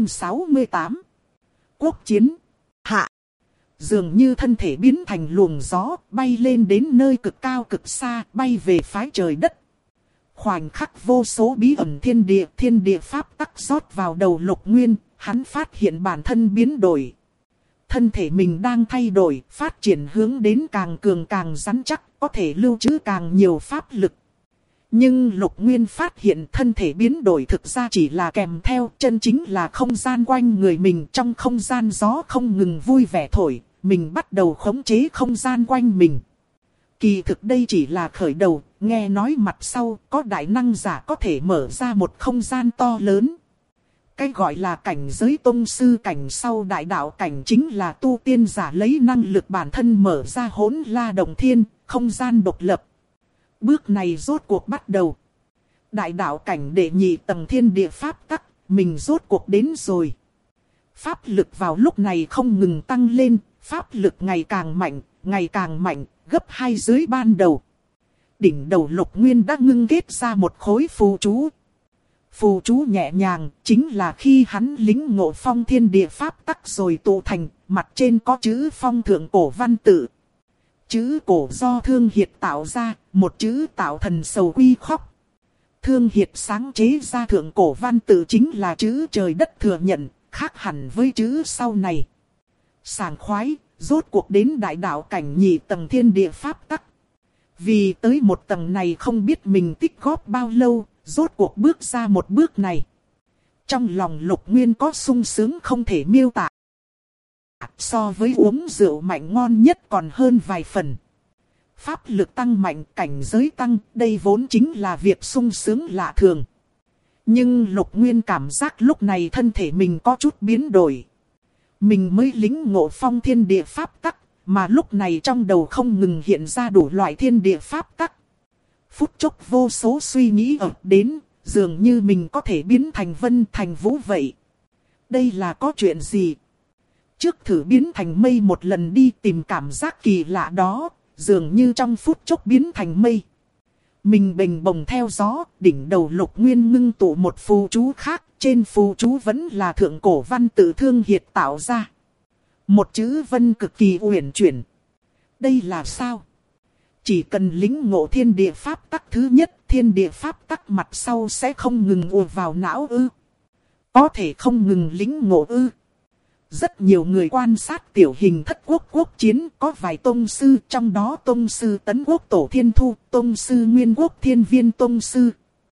568. Quốc chiến. Hạ. Dường như thân thể biến thành luồng gió, bay lên đến nơi cực cao cực xa, bay về phái trời đất. Khoảnh khắc vô số bí ẩn thiên địa pháp tắc rót vào đầu Lục Nguyên, hắn phát hiện bản thân biến đổi. Thân thể mình đang thay đổi, phát triển hướng đến càng cường càng rắn chắc, có thể lưu trữ càng nhiều pháp lực. Nhưng Lục Nguyên phát hiện thân thể biến đổi thực ra chỉ là kèm theo, chân chính là không gian quanh người mình. Trong không gian gió không ngừng vui vẻ thổi, mình bắt đầu khống chế không gian quanh mình. Kỳ thực đây chỉ là khởi đầu, nghe nói mặt sau có đại năng giả có thể mở ra một không gian to lớn. Cái gọi là cảnh giới tông sư cảnh sau đại đạo cảnh chính là tu tiên giả lấy năng lực bản thân mở ra hỗn la động thiên, không gian độc lập. Bước này rốt cuộc bắt đầu. Đại đạo cảnh đệ nhị tầng thiên địa pháp tắc, mình rốt cuộc đến rồi. Pháp lực vào lúc này không ngừng tăng lên, pháp lực ngày càng mạnh, gấp 2 dưới ban đầu. Đỉnh đầu Lục Nguyên đã ngưng kết ra một khối phù chú. Phù chú nhẹ nhàng, chính là khi hắn lĩnh ngộ phong thiên địa pháp tắc rồi tụ thành, mặt trên có chữ phong thượng cổ văn tự. Chữ cổ do Thương Hiệt tạo ra, một chữ tạo thần sầu quy khóc. Thương Hiệt sáng chế ra thượng cổ văn tự chính là chữ trời đất thừa nhận, khác hẳn với chữ sau này. Sảng khoái, rốt cuộc đến đại đạo cảnh nhị tầng thiên địa pháp tắc. Vì tới một tầng này không biết mình tích góp bao lâu, rốt cuộc bước ra một bước này. Trong lòng Lục Nguyên có sung sướng không thể miêu tả. So với uống rượu mạnh ngon nhất còn hơn vài phần. Pháp lực tăng mạnh, cảnh giới tăng, đây vốn chính là việc sung sướng lạ thường. Nhưng Lục Nguyên cảm giác lúc này thân thể mình có chút biến đổi. Mình mới lĩnh ngộ phong thiên địa pháp tắc, mà lúc này trong đầu không ngừng hiện ra đủ loại thiên địa pháp tắc. Phút chốc vô số suy nghĩ ập đến, dường như mình có thể biến thành vân thành vũ vậy. Đây là có chuyện gì? Trước thử biến thành mây một lần đi tìm cảm giác kỳ lạ đó, dường như trong phút chốc biến thành mây. Mình bềnh bồng theo gió, đỉnh đầu Lục Nguyên ngưng tụ một phù chú khác, trên phù chú vẫn là thượng cổ văn tự Thương Hiệt tạo ra. Một chữ vân cực kỳ uyển chuyển. Đây là sao? Chỉ cần lĩnh ngộ thiên địa pháp tắc thứ nhất, thiên địa pháp tắc mặt sau sẽ không ngừng ùa vào não ư? Có thể không ngừng lĩnh ngộ ư? Rất nhiều người quan sát tiểu hình thất quốc quốc chiến, có vài tông sư, trong đó tông sư Tấn Quốc Tổ Thiên Thu, tông sư Nguyên Quốc Thiên Viên tông sư.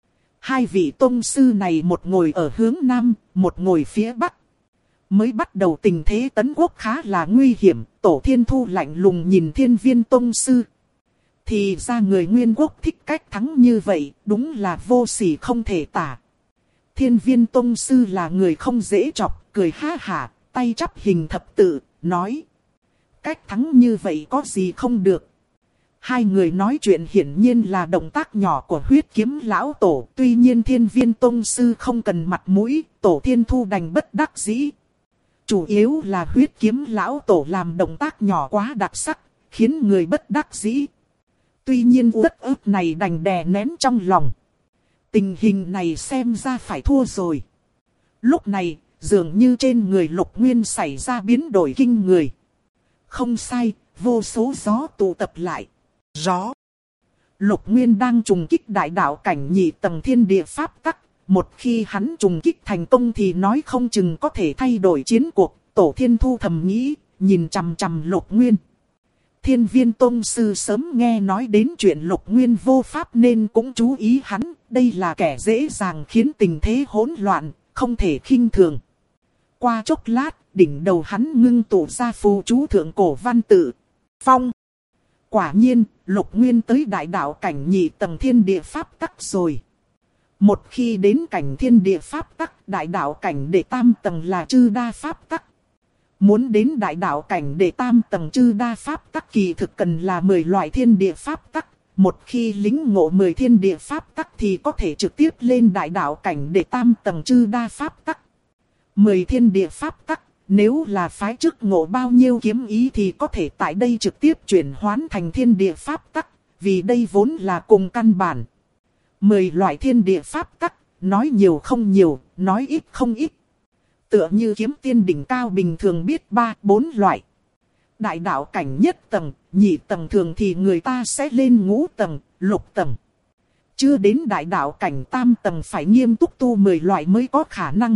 Hai vị tông sư này một ngồi ở hướng Nam, một ngồi phía Bắc. Mới bắt đầu tình thế Tấn Quốc khá là nguy hiểm, Tổ Thiên Thu lạnh lùng nhìn Thiên Viên tông sư. Thì ra người Nguyên Quốc thích cách thắng như vậy, đúng là vô sỉ không thể tả. Thiên Viên tông sư là người không dễ chọc, cười ha hả, tay chắp hình thập tự, nói. Cách thắng như vậy có gì không được. Hai người nói chuyện hiển nhiên là động tác nhỏ của Huyết Kiếm lão tổ. Tuy nhiên Thiên Viên tông sư không cần mặt mũi, Tổ Thiên Thu đành bất đắc dĩ. Chủ yếu là Huyết Kiếm lão tổ làm động tác nhỏ quá đặc sắc, khiến người bất đắc dĩ. Tuy nhiên uất ức này đành đè nén trong lòng. Tình hình này xem ra phải thua rồi. Lúc này, dường như trên người Lục Nguyên xảy ra biến đổi kinh người. Không sai, vô số gió tụ tập lại. Gió. Lục Nguyên đang trùng kích đại đạo cảnh nhị tầng thiên địa pháp tắc. Một khi hắn trùng kích thành công thì nói không chừng có thể thay đổi chiến cuộc. Tổ Thiên Thu thầm nghĩ, nhìn chằm chằm Lục Nguyên. Thiên Viên tông sư sớm nghe nói đến chuyện Lục Nguyên vô pháp nên cũng chú ý hắn. Đây là kẻ dễ dàng khiến tình thế hỗn loạn, không thể khinh thường. Qua chốc lát, đỉnh đầu hắn ngưng tụ ra phù chú thượng cổ văn tự. Phong. Quả nhiên, Lục Nguyên tới đại đạo cảnh nhị tầng thiên địa pháp tắc rồi. Một khi đến cảnh thiên địa pháp tắc, đại đạo cảnh đệ tam tầng là chư đa pháp tắc. Muốn đến đại đạo cảnh đệ tam tầng chư đa pháp tắc kỳ thực cần là 10 loại thiên địa pháp tắc. Một khi lĩnh ngộ 10 thiên địa pháp tắc thì có thể trực tiếp lên đại đạo cảnh đệ tam tầng chư đa pháp tắc. 10 thiên địa pháp tắc, nếu là phái trước ngộ bao nhiêu kiếm ý thì có thể tại đây trực tiếp chuyển hoán thành thiên địa pháp tắc, vì đây vốn là cùng căn bản. 10 loại thiên địa pháp tắc, nói nhiều không nhiều, nói ít không ít. Tựa như kiếm tiên đỉnh cao bình thường biết 3-4 loại. Đại đạo cảnh nhất tầng, nhị tầng thường thì người ta sẽ lên ngũ tầng, lục tầng. Chưa đến đại đạo cảnh tam tầng phải nghiêm túc tu 10 loại mới có khả năng.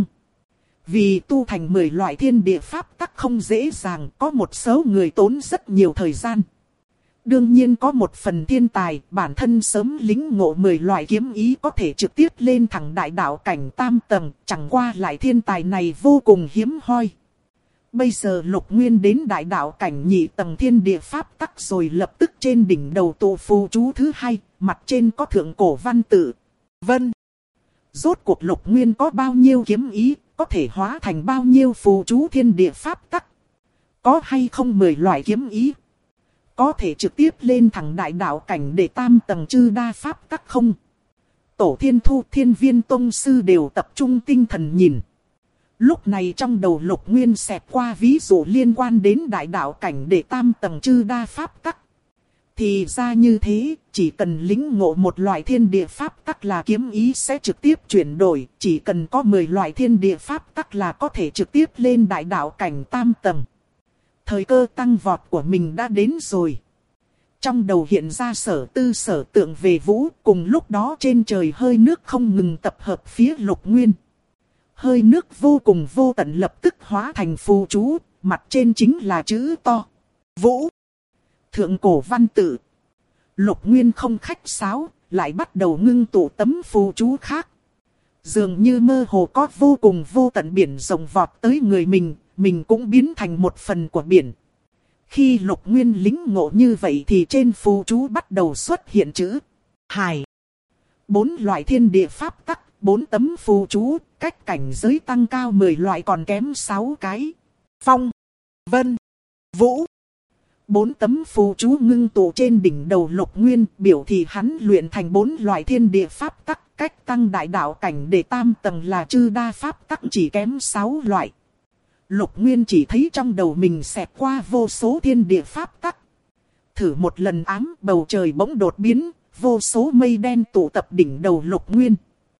Vì tu thành 10 loại thiên địa pháp tắc không dễ dàng, có một số người tốn rất nhiều thời gian. Đương nhiên có một phần thiên tài, bản thân sớm lĩnh ngộ 10 loại kiếm ý có thể trực tiếp lên thẳng đại đạo cảnh tam tầng, chẳng qua lại thiên tài này vô cùng hiếm hoi. Bây giờ Lục Nguyên đến đại đạo cảnh nhị tầng thiên địa pháp tắc rồi lập tức trên đỉnh đầu tụ phù chú thứ hai, mặt trên có thượng cổ văn tự. Vân. Rốt cuộc Lục Nguyên có bao nhiêu kiếm ý, có thể hóa thành bao nhiêu phù chú thiên địa pháp tắc. Có hay không 10 loại kiếm ý. Có thể trực tiếp lên thẳng đại đạo cảnh để tam tầng chư đa pháp tắc không? Tổ Thiên Thu Thiên Viên tông sư đều tập trung tinh thần nhìn. Lúc này trong đầu Lục Nguyên xẹt qua ví dụ liên quan đến đại đạo cảnh để tam tầng chư đa pháp tắc. Thì ra như thế, chỉ cần lĩnh ngộ một loại thiên địa pháp tắc là kiếm ý sẽ trực tiếp chuyển đổi. Chỉ cần có 10 loại thiên địa pháp tắc là có thể trực tiếp lên đại đạo cảnh tam tầng. Thời cơ tăng vọt của mình đã đến rồi. Trong đầu hiện ra sở tư sở tượng về vũ, cùng lúc đó trên trời hơi nước không ngừng tập hợp phía Lục Nguyên. hơi nước vô cùng vô tận lập tức hóa thành phù chú, mặt trên chính là chữ to. Vũ. Thượng cổ văn tự. Lục Nguyên không khách sáo, lại bắt đầu ngưng tụ tấm phù chú khác. Dường như mơ hồ có vô cùng vô tận biển rộng vọt tới người mình cũng biến thành một phần của biển. Khi Lục Nguyên lĩnh ngộ như vậy thì trên phù chú bắt đầu xuất hiện chữ Hải. 4 loại thiên địa pháp tắc, 4 tấm phù chú, cách cảnh giới tăng cao 10 loại còn kém 6 cái. Phong, Vân, Vũ. 4 tấm phù chú ngưng tụ trên đỉnh đầu Lục Nguyên, biểu thị hắn luyện thành 4 loại thiên địa pháp tắc, cách tăng đại đạo cảnh để tam tầng là chư đa pháp tắc chỉ kém 6 loại. Lục Nguyên chỉ thấy trong đầu mình xẹt qua vô số thiên địa pháp tắc. Thử một lần ám, bầu trời bỗng đột biến, vô số mây đen tụ tập đỉnh đầu Lục Nguyên.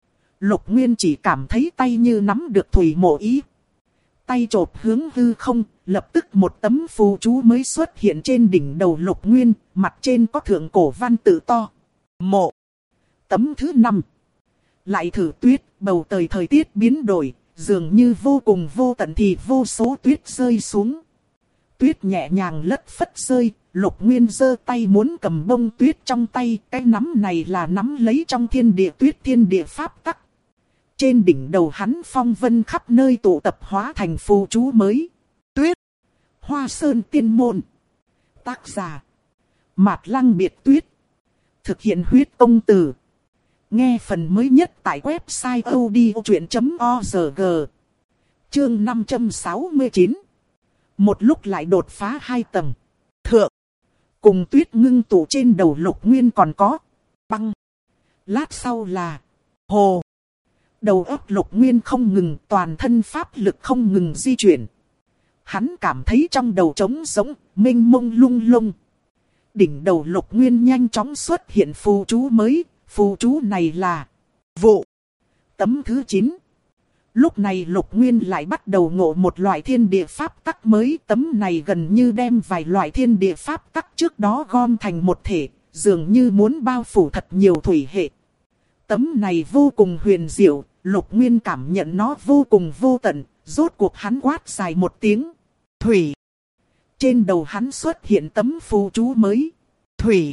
Lục Nguyên chỉ cảm thấy tay như nắm được thủy mộ ý. Tay chộp hướng hư không, lập tức một tấm phù chú mới xuất hiện trên đỉnh đầu Lục Nguyên, mặt trên có thượng cổ văn tự to. Mộ. Tấm thứ 5. Lại thử tuyết, bầu trời thời tiết biến đổi, dường như vô cùng vô tận thì vô số tuyết rơi xuống. Tuyết nhẹ nhàng lất phất rơi, Lục Nguyên giơ tay muốn cầm bông tuyết trong tay, cái nắm này là nắm lấy trong thiên địa tuyết thiên địa pháp tắc. Trên đỉnh đầu hắn phong vân khắp nơi tụ tập hóa thành phù chú mới. Tuyết. Hoa Sơn Tiên Môn. Tác giả. Mạt Lăng Biệt Tuyết. Thực hiện huyết công từ. Nghe phần mới nhất tại website odchuyện.org. Chương 569. Một lúc lại đột phá 2 tầng. Thượng. Cùng tuyết ngưng tụ trên đầu Lục Nguyên còn có băng. Lát sau là hồ. Đầu óc Lục Nguyên không ngừng, toàn thân pháp lực không ngừng di chuyển. Hắn cảm thấy trong đầu trống rỗng, mênh mông lung lung. Đỉnh đầu Lục Nguyên nhanh chóng xuất hiện phù chú mới, phù chú này là Vụ. Tấm thứ 9. Lúc này Lục Nguyên lại bắt đầu ngộ một loại thiên địa pháp tắc mới, tấm này gần như đem vài loại thiên địa pháp tắc trước đó gom thành một thể, dường như muốn bao phủ thật nhiều thủy hệ. Tấm này vô cùng huyền diệu, Lục Nguyên cảm nhận nó vô cùng vô tận, rốt cuộc hắn quát dài một tiếng. Thủy. Trên đầu hắn xuất hiện tấm phù chú mới. Thủy.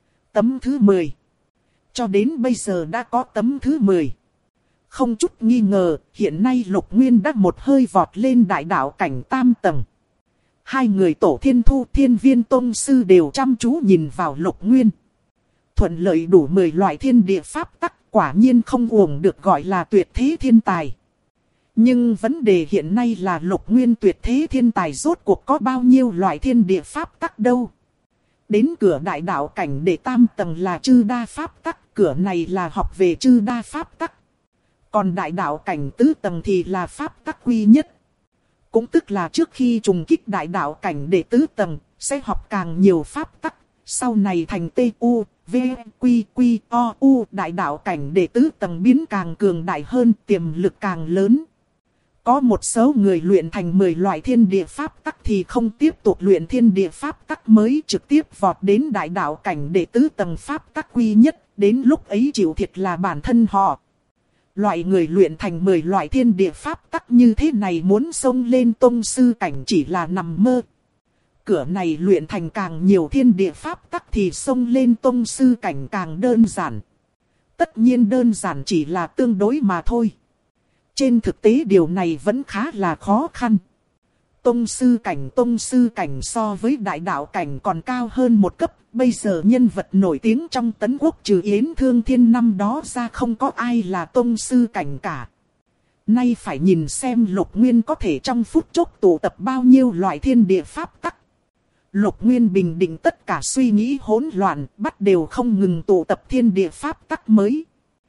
Tấm thứ 10. Cho đến bây giờ đã có tấm thứ 10. Không chút nghi ngờ, hiện nay Lục Nguyên đã một hơi vọt lên đại đạo cảnh tam tầng. Hai người Tổ Thiên Thu Thiên Viên Tông Sư đều chăm chú nhìn vào Lục Nguyên. Thuận lợi đủ 10 loại thiên địa pháp tắc, quả nhiên không uổng được gọi là tuyệt thế thiên tài. Nhưng vấn đề hiện nay là Lục Nguyên tuyệt thế thiên tài rốt cuộc có bao nhiêu loại thiên địa pháp tắc đâu. Đến cửa đại đạo cảnh để tam tầng là chư đa pháp tắc, cửa này là học về chư đa pháp tắc. Còn đại đạo cảnh tứ tầng thì là pháp tắc quy nhất. Cũng tức là trước khi trùng kích đại đạo cảnh để tứ tầng, sẽ học càng nhiều pháp tắc, sau này thành T.U. V, Quy, Quy, O, U, đại đạo cảnh để tứ tầng biến càng cường đại hơn, tiềm lực càng lớn. Có một số người luyện thành 10 loại thiên địa pháp tắc thì không tiếp tục luyện thiên địa pháp tắc mới, trực tiếp vọt đến đại đạo cảnh để tứ tầng pháp tắc quy nhất, đến lúc ấy chịu thiệt là bản thân họ. Loại người luyện thành 10 loại thiên địa pháp tắc như thế này muốn xông lên tông sư cảnh chỉ là nằm mơ. Cửa này luyện thành càng nhiều thiên địa pháp tắc thì xông lên tông sư cảnh càng đơn giản. Tất nhiên đơn giản chỉ là tương đối mà thôi. Trên thực tế điều này vẫn khá là khó khăn. Tông sư cảnh so với đại đạo cảnh còn cao hơn một cấp. Bây giờ nhân vật nổi tiếng trong Tấn Quốc trừ Yến Thương Thiên năm đó ra không có ai là tông sư cảnh cả. Nay phải nhìn xem Lục Nguyên có thể trong phút chốc tụ tập bao nhiêu loại thiên địa pháp tắc. Lục Nguyên bình định tất cả suy nghĩ hỗn loạn, bắt đều không ngừng tụ tập thiên địa pháp tắc mới.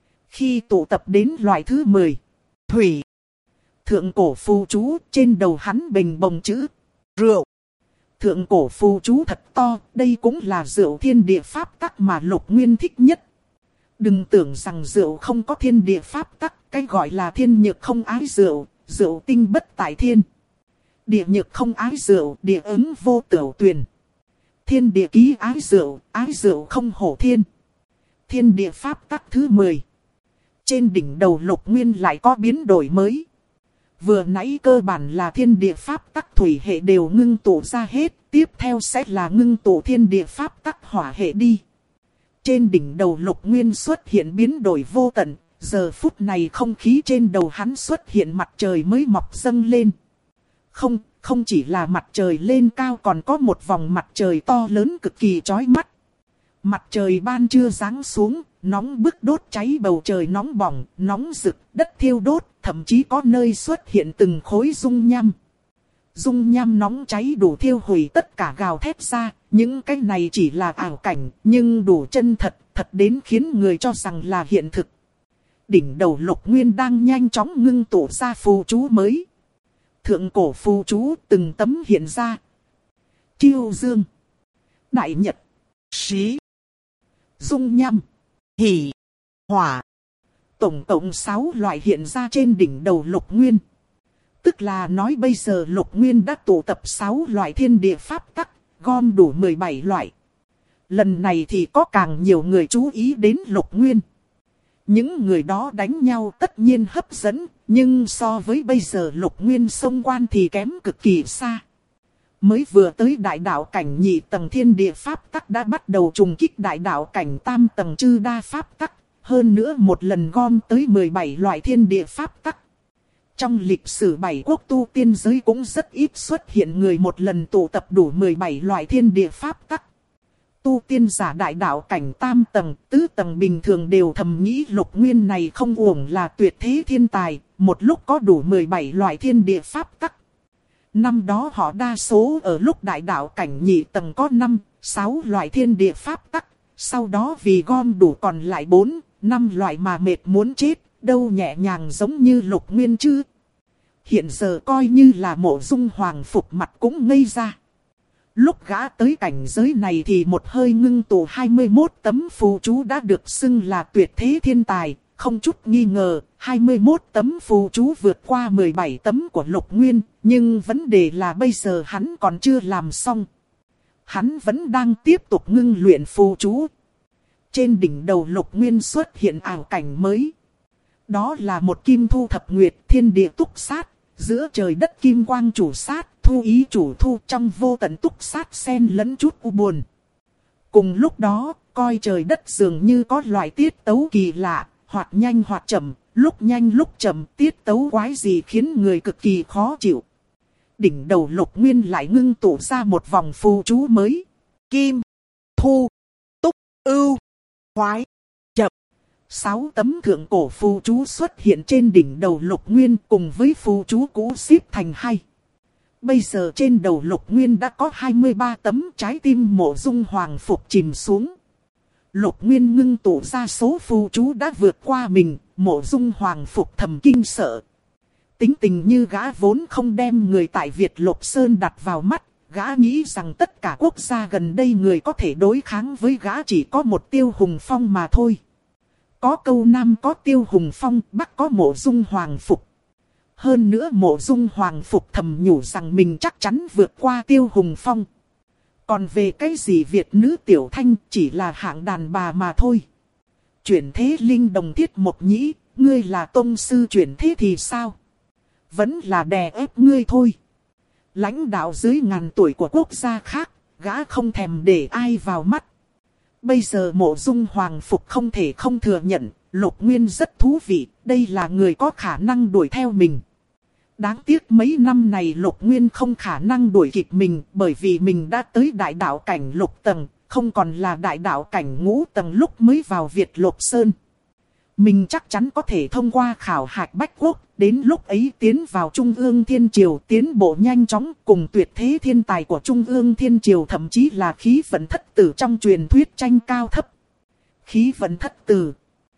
Khi tụ tập đến loại thứ 10, Thủy. Thượng cổ phù chú, trên đầu hắn bình bồng chữ rượu. Thượng cổ phù chú thật to, đây cũng là rượu thiên địa pháp tắc mà Lục Nguyên thích nhất. Đừng tưởng rằng rượu không có thiên địa pháp tắc, cái gọi là thiên nhược không ái rượu, rượu tinh bất tại thiên. Địa nhược không ái rượu, địa ứng vô tửu tuyền. Thiên địa ký ái rượu không hổ thiên. Thiên địa pháp tắc thứ 10. Trên đỉnh đầu Lục Nguyên lại có biến đổi mới. Vừa nãy cơ bản là thiên địa pháp tắc thủy hệ đều ngưng tụ ra hết, tiếp theo sẽ là ngưng tụ thiên địa pháp tắc hỏa hệ đi. Trên đỉnh đầu Lục Nguyên xuất hiện biến đổi vô tận, giờ phút này không khí trên đầu hắn xuất hiện mặt trời mới mọc dâng lên. Không chỉ là mặt trời lên cao còn có một vòng mặt trời to lớn cực kỳ chói mắt. Mặt trời ban trưa giáng xuống, nóng bức đốt cháy bầu trời nóng bỏng, nóng rực, đất thiêu đốt, thậm chí có nơi xuất hiện từng khối dung nham. Dung nham nóng cháy đủ thiêu hủy tất cả gào thét ra, những cái này chỉ là ảo cảnh, nhưng đủ chân thật, thật đến khiến người cho rằng là hiện thực. Đỉnh đầu Lục Nguyên đang nhanh chóng ngưng tụ ra phù chú mới. Thượng cổ phù chú từng tấm hiện ra. Chiêu dương, đại nhật, xí, dung nham, hỉ, hỏa. Tổng cộng 6 loại hiện ra trên đỉnh đầu Lục Nguyên. Tức là nói bây giờ Lục Nguyên đã tụ tập 6 loại thiên địa pháp tắc, gom đủ 17 loại. Lần này thì có càng nhiều người chú ý đến Lục Nguyên. Những người đó đánh nhau tất nhiên hấp dẫn, nhưng so với bây giờ Lục Nguyên xông quan thì kém cực kỳ xa. Mới vừa tới đại đạo cảnh nhị tầng thiên địa pháp tắc đã bắt đầu trùng kích đại đạo cảnh tam tầng chư đa pháp tắc, hơn nữa một lần gom tới 17 loại thiên địa pháp tắc. Trong lịch sử 7 quốc tu tiên giới cũng rất ít xuất hiện người một lần tụ tập đủ 17 loại thiên địa pháp tắc. Tu tiên giả đại đạo cảnh tam tầng, tứ tầng bình thường đều thầm nghĩ Lục Nguyên này không uổng là tuyệt thế thiên tài, một lúc có đủ 17 loại thiên địa pháp tắc. Năm đó họ đa số ở lúc đại đạo cảnh nhị tầng có 5, 6 loại thiên địa pháp tắc, sau đó vì gom đủ còn lại 4, 5 loại mà mệt muốn chết, đâu nhẹ nhàng giống như Lục Nguyên chứ. Hiện giờ coi như là Mộ Dung Hoàng phục mặt cũng ngây ra. Lúc gã tới cảnh giới này thì một hơi ngưng tụ 21 tấm phù chú đã được xưng là tuyệt thế thiên tài, không chút nghi ngờ, 21 tấm phù chú vượt qua 17 tấm của Lục Nguyên, nhưng vấn đề là bây giờ hắn còn chưa làm xong. Hắn vẫn đang tiếp tục ngưng luyện phù chú. Trên đỉnh đầu Lục Nguyên xuất hiện ảo cảnh mới. Đó là một kim thu thập nguyệt thiên địa túc sát, giữa trời đất kim quang chủ sát, thu ý chủ thu trong vô tận túc sát xen lẫn chút u buồn. Cùng lúc đó, coi trời đất dường như có loại tiết tấu kỳ lạ, hoặc nhanh hoặc chậm, lúc nhanh lúc chậm, tiết tấu quái gì khiến người cực kỳ khó chịu. Đỉnh đầu Lục Nguyên lại ngưng tụ ra một vòng phù chú mới. Kim, thu, túc, ưu, hoái, chậm. 6 tấm thượng cổ phù chú xuất hiện trên đỉnh đầu Lục Nguyên cùng với phù chú cũ xếp thành 2. Bây giờ trên đầu Lục Nguyên đã có 23 tấm, trái tim Mộ Dung Hoàng phục chìm xuống. Lục Nguyên ngưng tụ ra số phù chú đã vượt qua mình, Mộ Dung Hoàng phục thầm kinh sợ. Tính tình như gã vốn không đem người tại Việt Lục Sơn đặt vào mắt, gã nghĩ rằng tất cả quốc gia gần đây người có thể đối kháng với gã chỉ có một Tiêu Hùng Phong mà thôi. Có câu Nam có Tiêu Hùng Phong, Bắc có Mộ Dung Hoàng phục. Hơn nữa Mộ Dung Hoàng phục thầm nhủ rằng mình chắc chắn vượt qua Tiêu Hùng Phong. Còn về cái gì Việt nữ Tiểu Thanh chỉ là hạng đàn bà mà thôi. Chuyển thế linh đồng Thiết Mộc Nhĩ, ngươi là tông sư chuyển thế thì sao? Vẫn là đè ép ngươi thôi. Lãnh đạo dưới ngàn tuổi của quốc gia khác, gã không thèm để ai vào mắt. Bây giờ Mộ Dung Hoàng phục không thể không thừa nhận, Lục Nguyên rất thú vị, đây là người có khả năng đuổi theo mình. Đáng tiếc mấy năm này Lục Nguyên không khả năng đuổi kịp mình, bởi vì mình đã tới đại đạo cảnh lục tầng, không còn là đại đạo cảnh ngũ tầng lúc mới vào Việt Lục Sơn. Mình chắc chắn có thể thông qua khảo hạch Bách Quốc, đến lúc ấy tiến vào Trung ương Thiên Triều, tiến bộ nhanh chóng cùng tuyệt thế thiên tài của Trung ương Thiên Triều, thậm chí là khí vận thất tử trong truyền thuyết tranh cao thấp. Khí vận thất tử.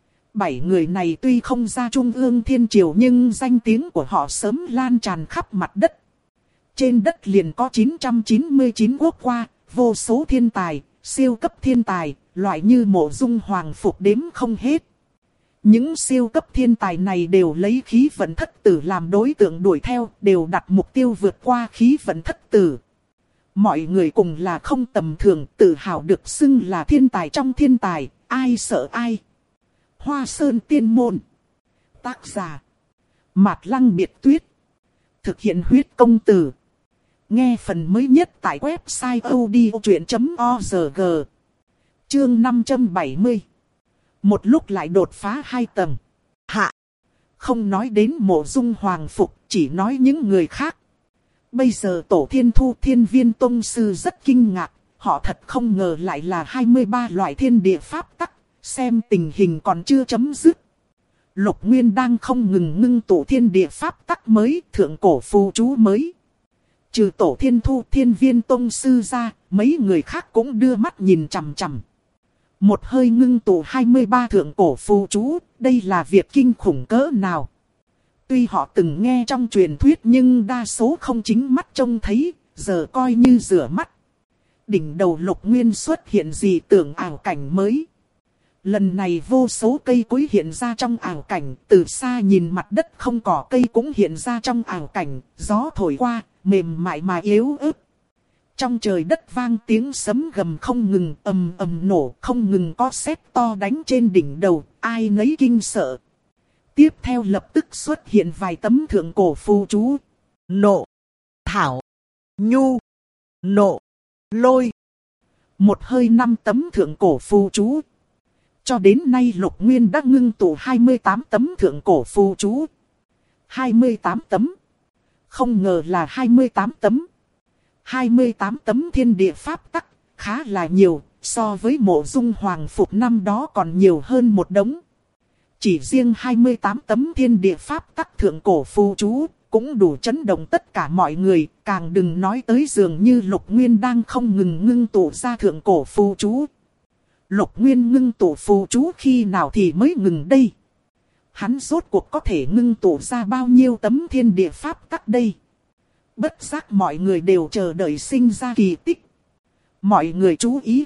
7 người này tuy không ra Trung ương Thiên Triều nhưng danh tiếng của họ sớm lan tràn khắp mặt đất. Trên đất liền có 999 quốc gia, vô số thiên tài, siêu cấp thiên tài, loại như Mộ Dung Hoàng phục đếm không hết. Những siêu cấp thiên tài này đều lấy khí vận thất tử làm đối tượng đuổi theo, đều đặt mục tiêu vượt qua khí vận thất tử. Mọi người cùng là không tầm thường, tự hào được xưng là thiên tài trong thiên tài, ai sợ ai. Hoa Sơn Tiên Môn. Tác giả Mạt Lăng Biệt Tuyết. Thực hiện huyết công từ. Nghe phần mới nhất tại website odchuyện.org. Chương 570. Một lúc lại đột phá 2 tầng. Hạ. Không nói đến Mộ Dung Hoàng Phục, chỉ nói những người khác. Bây giờ Tổ Thiên Thu Thiên Viên Tông Sư rất kinh ngạc. Họ thật không ngờ lại là 23 loại thiên địa pháp tắc. Xem tình hình còn chưa chấm dứt. Lục Nguyên đang không ngừng ngưng tụ thiên địa pháp tắc mới, thượng cổ phù chú mới. Trừ Tổ Thiên Thu Thiên Viên Tông Sư ra, mấy người khác cũng đưa mắt nhìn chằm chằm. Một hơi ngưng tụ 23 thượng cổ phù chú, đây là việc kinh khủng cỡ nào. Tuy họ từng nghe trong truyền thuyết nhưng đa số không chính mắt trông thấy, giờ coi như rửa mắt. Đỉnh đầu Lục Nguyên xuất hiện dị tưởng ảo cảnh mới. Lần này vô số cây cối hiện ra trong ảo cảnh, từ xa nhìn mặt đất không cỏ cây cũng hiện ra trong ảo cảnh, gió thổi qua, mềm mại mà yếu ớt. Trong trời đất vang tiếng sấm gầm không ngừng, ầm ầm nổ, không ngừng có sét to đánh trên đỉnh đầu, ai nấy kinh sợ. Tiếp theo lập tức xuất hiện vài tấm thượng cổ phù chú. Nộ, thảo, nhu, nộ, lôi. Một hơi 5 tấm thượng cổ phù chú. Cho đến nay Lục Nguyên đã ngưng tụ 28 tấm thượng cổ phù chú. 28 tấm. Không ngờ là 28 tấm. 28 tấm thiên địa pháp tắc, khá là nhiều, so với Mộ Dung Hoàng Phục năm đó còn nhiều hơn một đống. Chỉ riêng 28 tấm thiên địa pháp tắc thượng cổ phù chú, cũng đủ chấn động tất cả mọi người, càng đừng nói tới dường như Lục Nguyên đang không ngừng ngưng tụ ra thượng cổ phù chú. Lục Nguyên ngưng tụ phù chú khi nào thì mới ngừng đây? Hắn rốt cuộc có thể ngưng tụ ra bao nhiêu tấm thiên địa pháp tắc đây? Bất giác mọi người đều chờ đợi sinh ra kỳ tích. Mọi người chú ý.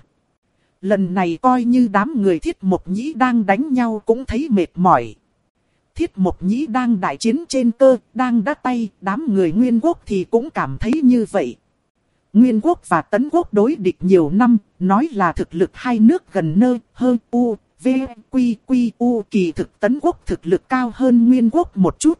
Lần này coi như đám người Thiết Mộc Nhĩ đang đánh nhau cũng thấy mệt mỏi. Thiết Mộc Nhĩ đang đại chiến trên cơ, đang đá tay, đám người Nguyên Quốc thì cũng cảm thấy như vậy. Nguyên Quốc và Tấn Quốc đối địch nhiều năm, nói là thực lực hai nước gần nơi, hơn U, V, Quy, Quy, U, kỳ thực Tấn Quốc thực lực cao hơn Nguyên Quốc một chút.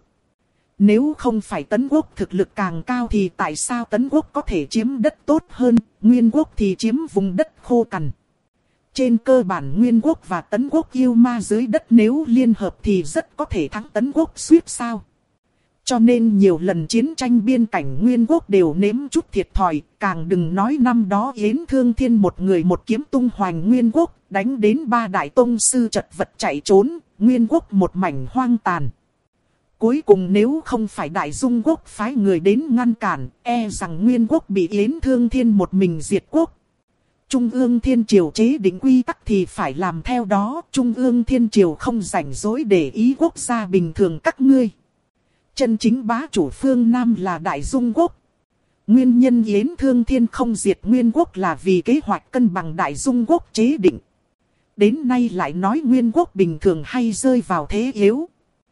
Nếu không phải Tấn Quốc thực lực càng cao thì tại sao Tấn Quốc có thể chiếm đất tốt hơn, Nguyên Quốc thì chiếm vùng đất khô cằn. Trên cơ bản Nguyên Quốc và Tấn Quốc yêu ma dưới đất nếu liên hợp thì rất có thể thắng Tấn Quốc suýt sao. Cho nên nhiều lần chiến tranh biên cảnh Nguyên Quốc đều nếm chút thiệt thòi, càng đừng nói năm đó Yến Thương Thiên một người một kiếm tung hoành Nguyên Quốc, đánh đến 3 đại tông sư chật vật chạy trốn, Nguyên Quốc một mảnh hoang tàn. Cuối cùng nếu không phải Đại Dung Quốc phái người đến ngăn cản, e rằng Nguyên Quốc bị Yến Thương Thiên một mình diệt quốc. Trung ương Thiên Triều chế định quy tắc thì phải làm theo đó, Trung ương Thiên Triều không rảnh rỗi để ý quốc gia bình thường các ngươi. Chân chính bá chủ phương Nam là Đại Dung Quốc. Nguyên nhân Yến Thương Thiên không diệt Nguyên Quốc là vì kế hoạch cân bằng Đại Dung Quốc chế định. Đến nay lại nói Nguyên Quốc bình thường hay rơi vào thế yếu.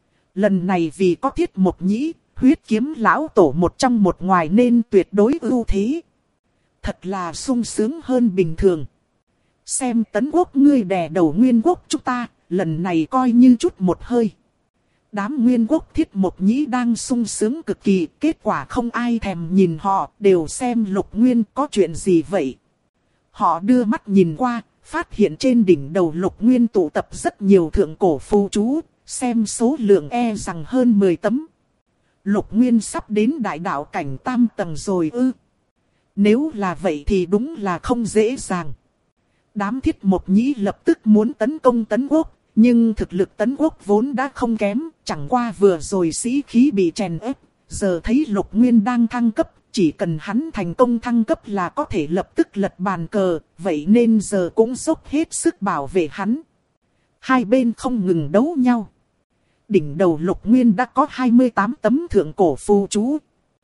Lần này vì có Thiết Mộc Nhĩ, huyết kiếm lão tổ một trong một ngoài nên tuyệt đối ưu thế. Thật là sung sướng hơn bình thường. Xem Tấn Quốc ngươi đè đầu Nguyên Quốc chúng ta, lần này coi như chút một hơi. Đám Nguyên Quốc Thiết Mộc Nhĩ đang sung sướng cực kỳ, kết quả không ai thèm nhìn họ, đều xem Lục Nguyên có chuyện gì vậy. Họ đưa mắt nhìn qua, phát hiện trên đỉnh đầu Lục Nguyên tụ tập rất nhiều thượng cổ phù chú, xem số lượng e rằng hơn 10 tấm. Lục Nguyên sắp đến đại đạo cảnh tam tầng rồi ư? Nếu là vậy thì đúng là không dễ dàng. Đám Thiết Mộc Nhĩ lập tức muốn tấn công Tấn Quốc, nhưng thực lực Tấn Quốc vốn đã không kém, chẳng qua vừa rồi sĩ khí bị chèn ép, giờ thấy Lục Nguyên đang thăng cấp, chỉ cần hắn thành công thăng cấp là có thể lập tức lật bàn cờ, vậy nên giờ cũng dốc hết sức bảo vệ hắn. Hai bên không ngừng đấu nhau. Đỉnh đầu Lục Nguyên đã có 28 tấm thượng cổ phù chú.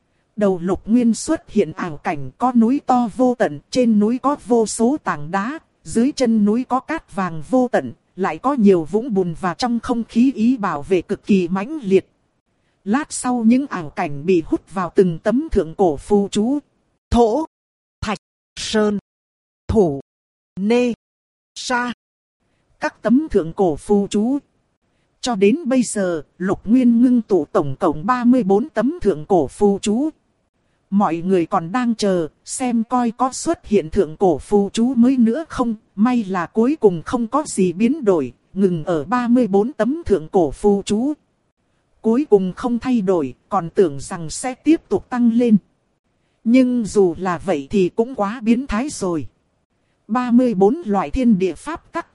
Đầu Lục Nguyên xuất hiện ảo cảnh, có núi to vô tận, trên núi có vô số tảng đá, dưới chân núi có cát vàng vô tận, lại có nhiều vũng bùn và trong không khí ý bảo vệ cực kỳ mãnh liệt. Lát sau những ảo cảnh bị hút vào từng tấm thượng cổ phù chú. Thổ, thạch, sơn, thổ, nê, sa. Các tấm thượng cổ phù chú. Cho đến bây giờ, Lục Nguyên ngưng tụ tổng cộng 34 tấm thượng cổ phù chú. Mọi người còn đang chờ, xem coi có xuất hiện thượng cổ phù chú mới nữa không. May là cuối cùng không có gì biến đổi, ngừng ở 34 tấm thượng cổ phù chú. Cuối cùng không thay đổi, còn tưởng rằng sẽ tiếp tục tăng lên. Nhưng dù là vậy thì cũng quá biến thái rồi. 34 loại thiên địa pháp tắc.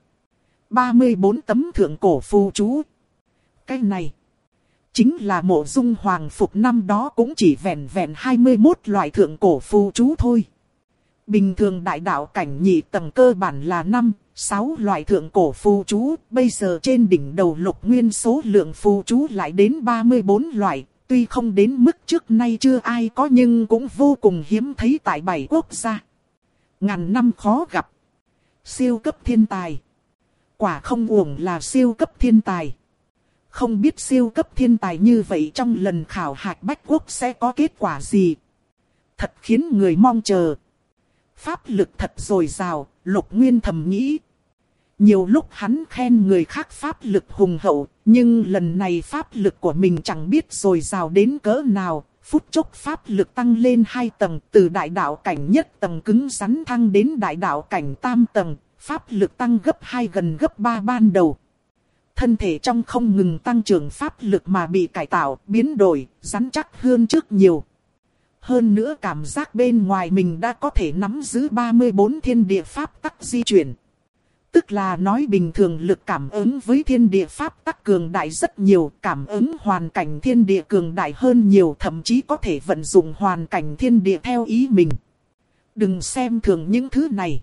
34 tấm thượng cổ phù chú. Cái này chính là Mộ Dung Hoàng Phục năm đó cũng chỉ vẹn vẹn 21 loại thượng cổ phù chú thôi. Bình thường đại đạo cảnh nhị tầng cơ bản là 5-6 loại thượng cổ phù chú. Bây giờ trên đỉnh đầu Lục Nguyên số lượng phù chú lại đến 34 loại. Tuy không đến mức trước nay chưa ai có nhưng cũng vô cùng hiếm thấy tại 7 quốc gia. Ngàn năm khó gặp. Siêu cấp thiên tài. Quả không uổng là siêu cấp thiên tài. Không biết siêu cấp thiên tài như vậy trong lần khảo hạch Bách Quốc sẽ có kết quả gì. Thật khiến người mong chờ. Pháp lực thật dồi dào, Lục Nguyên thầm nghĩ. Nhiều lúc hắn khen người khác pháp lực hùng hậu, nhưng lần này pháp lực của mình chẳng biết dồi dào đến cỡ nào. Phút chốc pháp lực tăng lên 2 tầng, từ đại đạo cảnh nhất tầng cứng rắn thăng đến đại đạo cảnh tam tầng, pháp lực tăng gấp 2 gần gấp 3 ban đầu. Thân thể trong không ngừng tăng trưởng pháp lực mà bị cải tạo, biến đổi, rắn chắc hơn trước nhiều. Hơn nữa cảm giác bên ngoài mình đã có thể nắm giữ 34 thiên địa pháp tắc di chuyển. Tức là nói bình thường lực cảm ứng với thiên địa pháp tắc cường đại rất nhiều, cảm ứng hoàn cảnh thiên địa cường đại hơn nhiều, thậm chí có thể vận dụng hoàn cảnh thiên địa theo ý mình. Đừng xem thường những thứ này.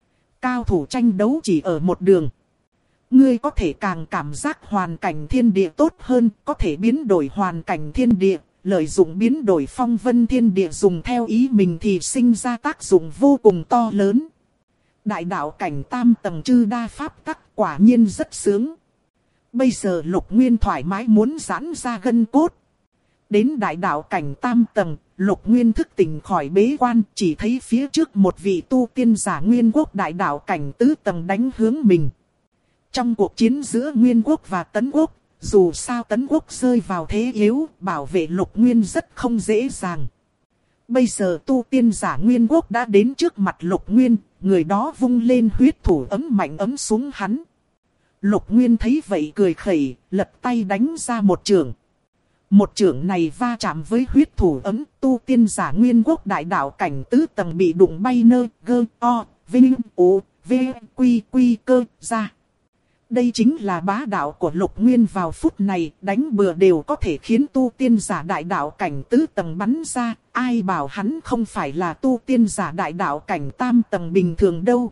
Cao thủ tranh đấu chỉ ở một đường. Ngươi có thể càng cảm giác hoàn cảnh thiên địa tốt hơn, có thể biến đổi hoàn cảnh thiên địa, lợi dụng biến đổi phong vân thiên địa dùng theo ý mình thì sinh ra tác dụng vô cùng to lớn. Đại đạo cảnh tam tầng chư đa pháp tắc quả nhiên rất sướng. Bây giờ Lục Nguyên thoải mái muốn giãn ra gân cốt. Đến đại đạo cảnh tam tầng, Lục Nguyên thức tỉnh khỏi bế quan, chỉ thấy phía trước một vị tu tiên giả Nguyên Quốc đại đạo cảnh tứ tầng đánh hướng mình. Trong cuộc chiến giữa Nguyên Quốc và Tấn Quốc, dù sao Tấn Quốc rơi vào thế yếu, bảo vệ Lục Nguyên rất không dễ dàng. Bây giờ tu tiên giả Nguyên Quốc đã đến trước mặt Lục Nguyên, người đó vung lên huyết thủ ấm mạnh ấm xuống hắn. Lục Nguyên thấy vậy cười khẩy, lật tay đánh ra một chưởng. Một chưởng này va chạm với huyết thủ ấm, tu tiên giả Nguyên Quốc đại đạo cảnh tứ tầng bị đụng bay nơ, gơ, o, vinh, u, v, quy, quy cơ, ra. Đây chính là bá đạo của Lục Nguyên vào phút này, đánh bừa đều có thể khiến tu tiên giả đại đạo cảnh tứ tầng bắn ra, ai bảo hắn không phải là tu tiên giả đại đạo cảnh tam tầng bình thường đâu.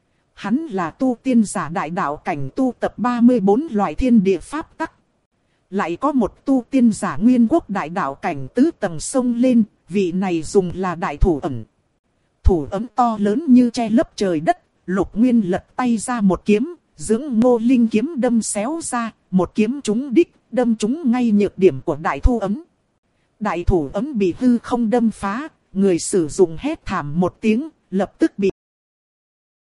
Hắn là tu tiên giả đại đạo cảnh tu tập 34 loại thiên địa pháp tắc. Lại có một tu tiên giả Nguyên Quốc đại đạo cảnh tứ tầng xông lên, vị này dùng là đại thủ ẩn. Thủ ấm to lớn như che lấp trời đất, Lục Nguyên lật tay ra một kiếm. Dưỡng Ngô Linh kiếm đâm xéo ra, một kiếm trúng đích, đâm trúng ngay nhược điểm của đại thủ ấm. Đại thủ ấm bị hư không đâm phá, người sử dụng hét thảm một tiếng, lập tức bị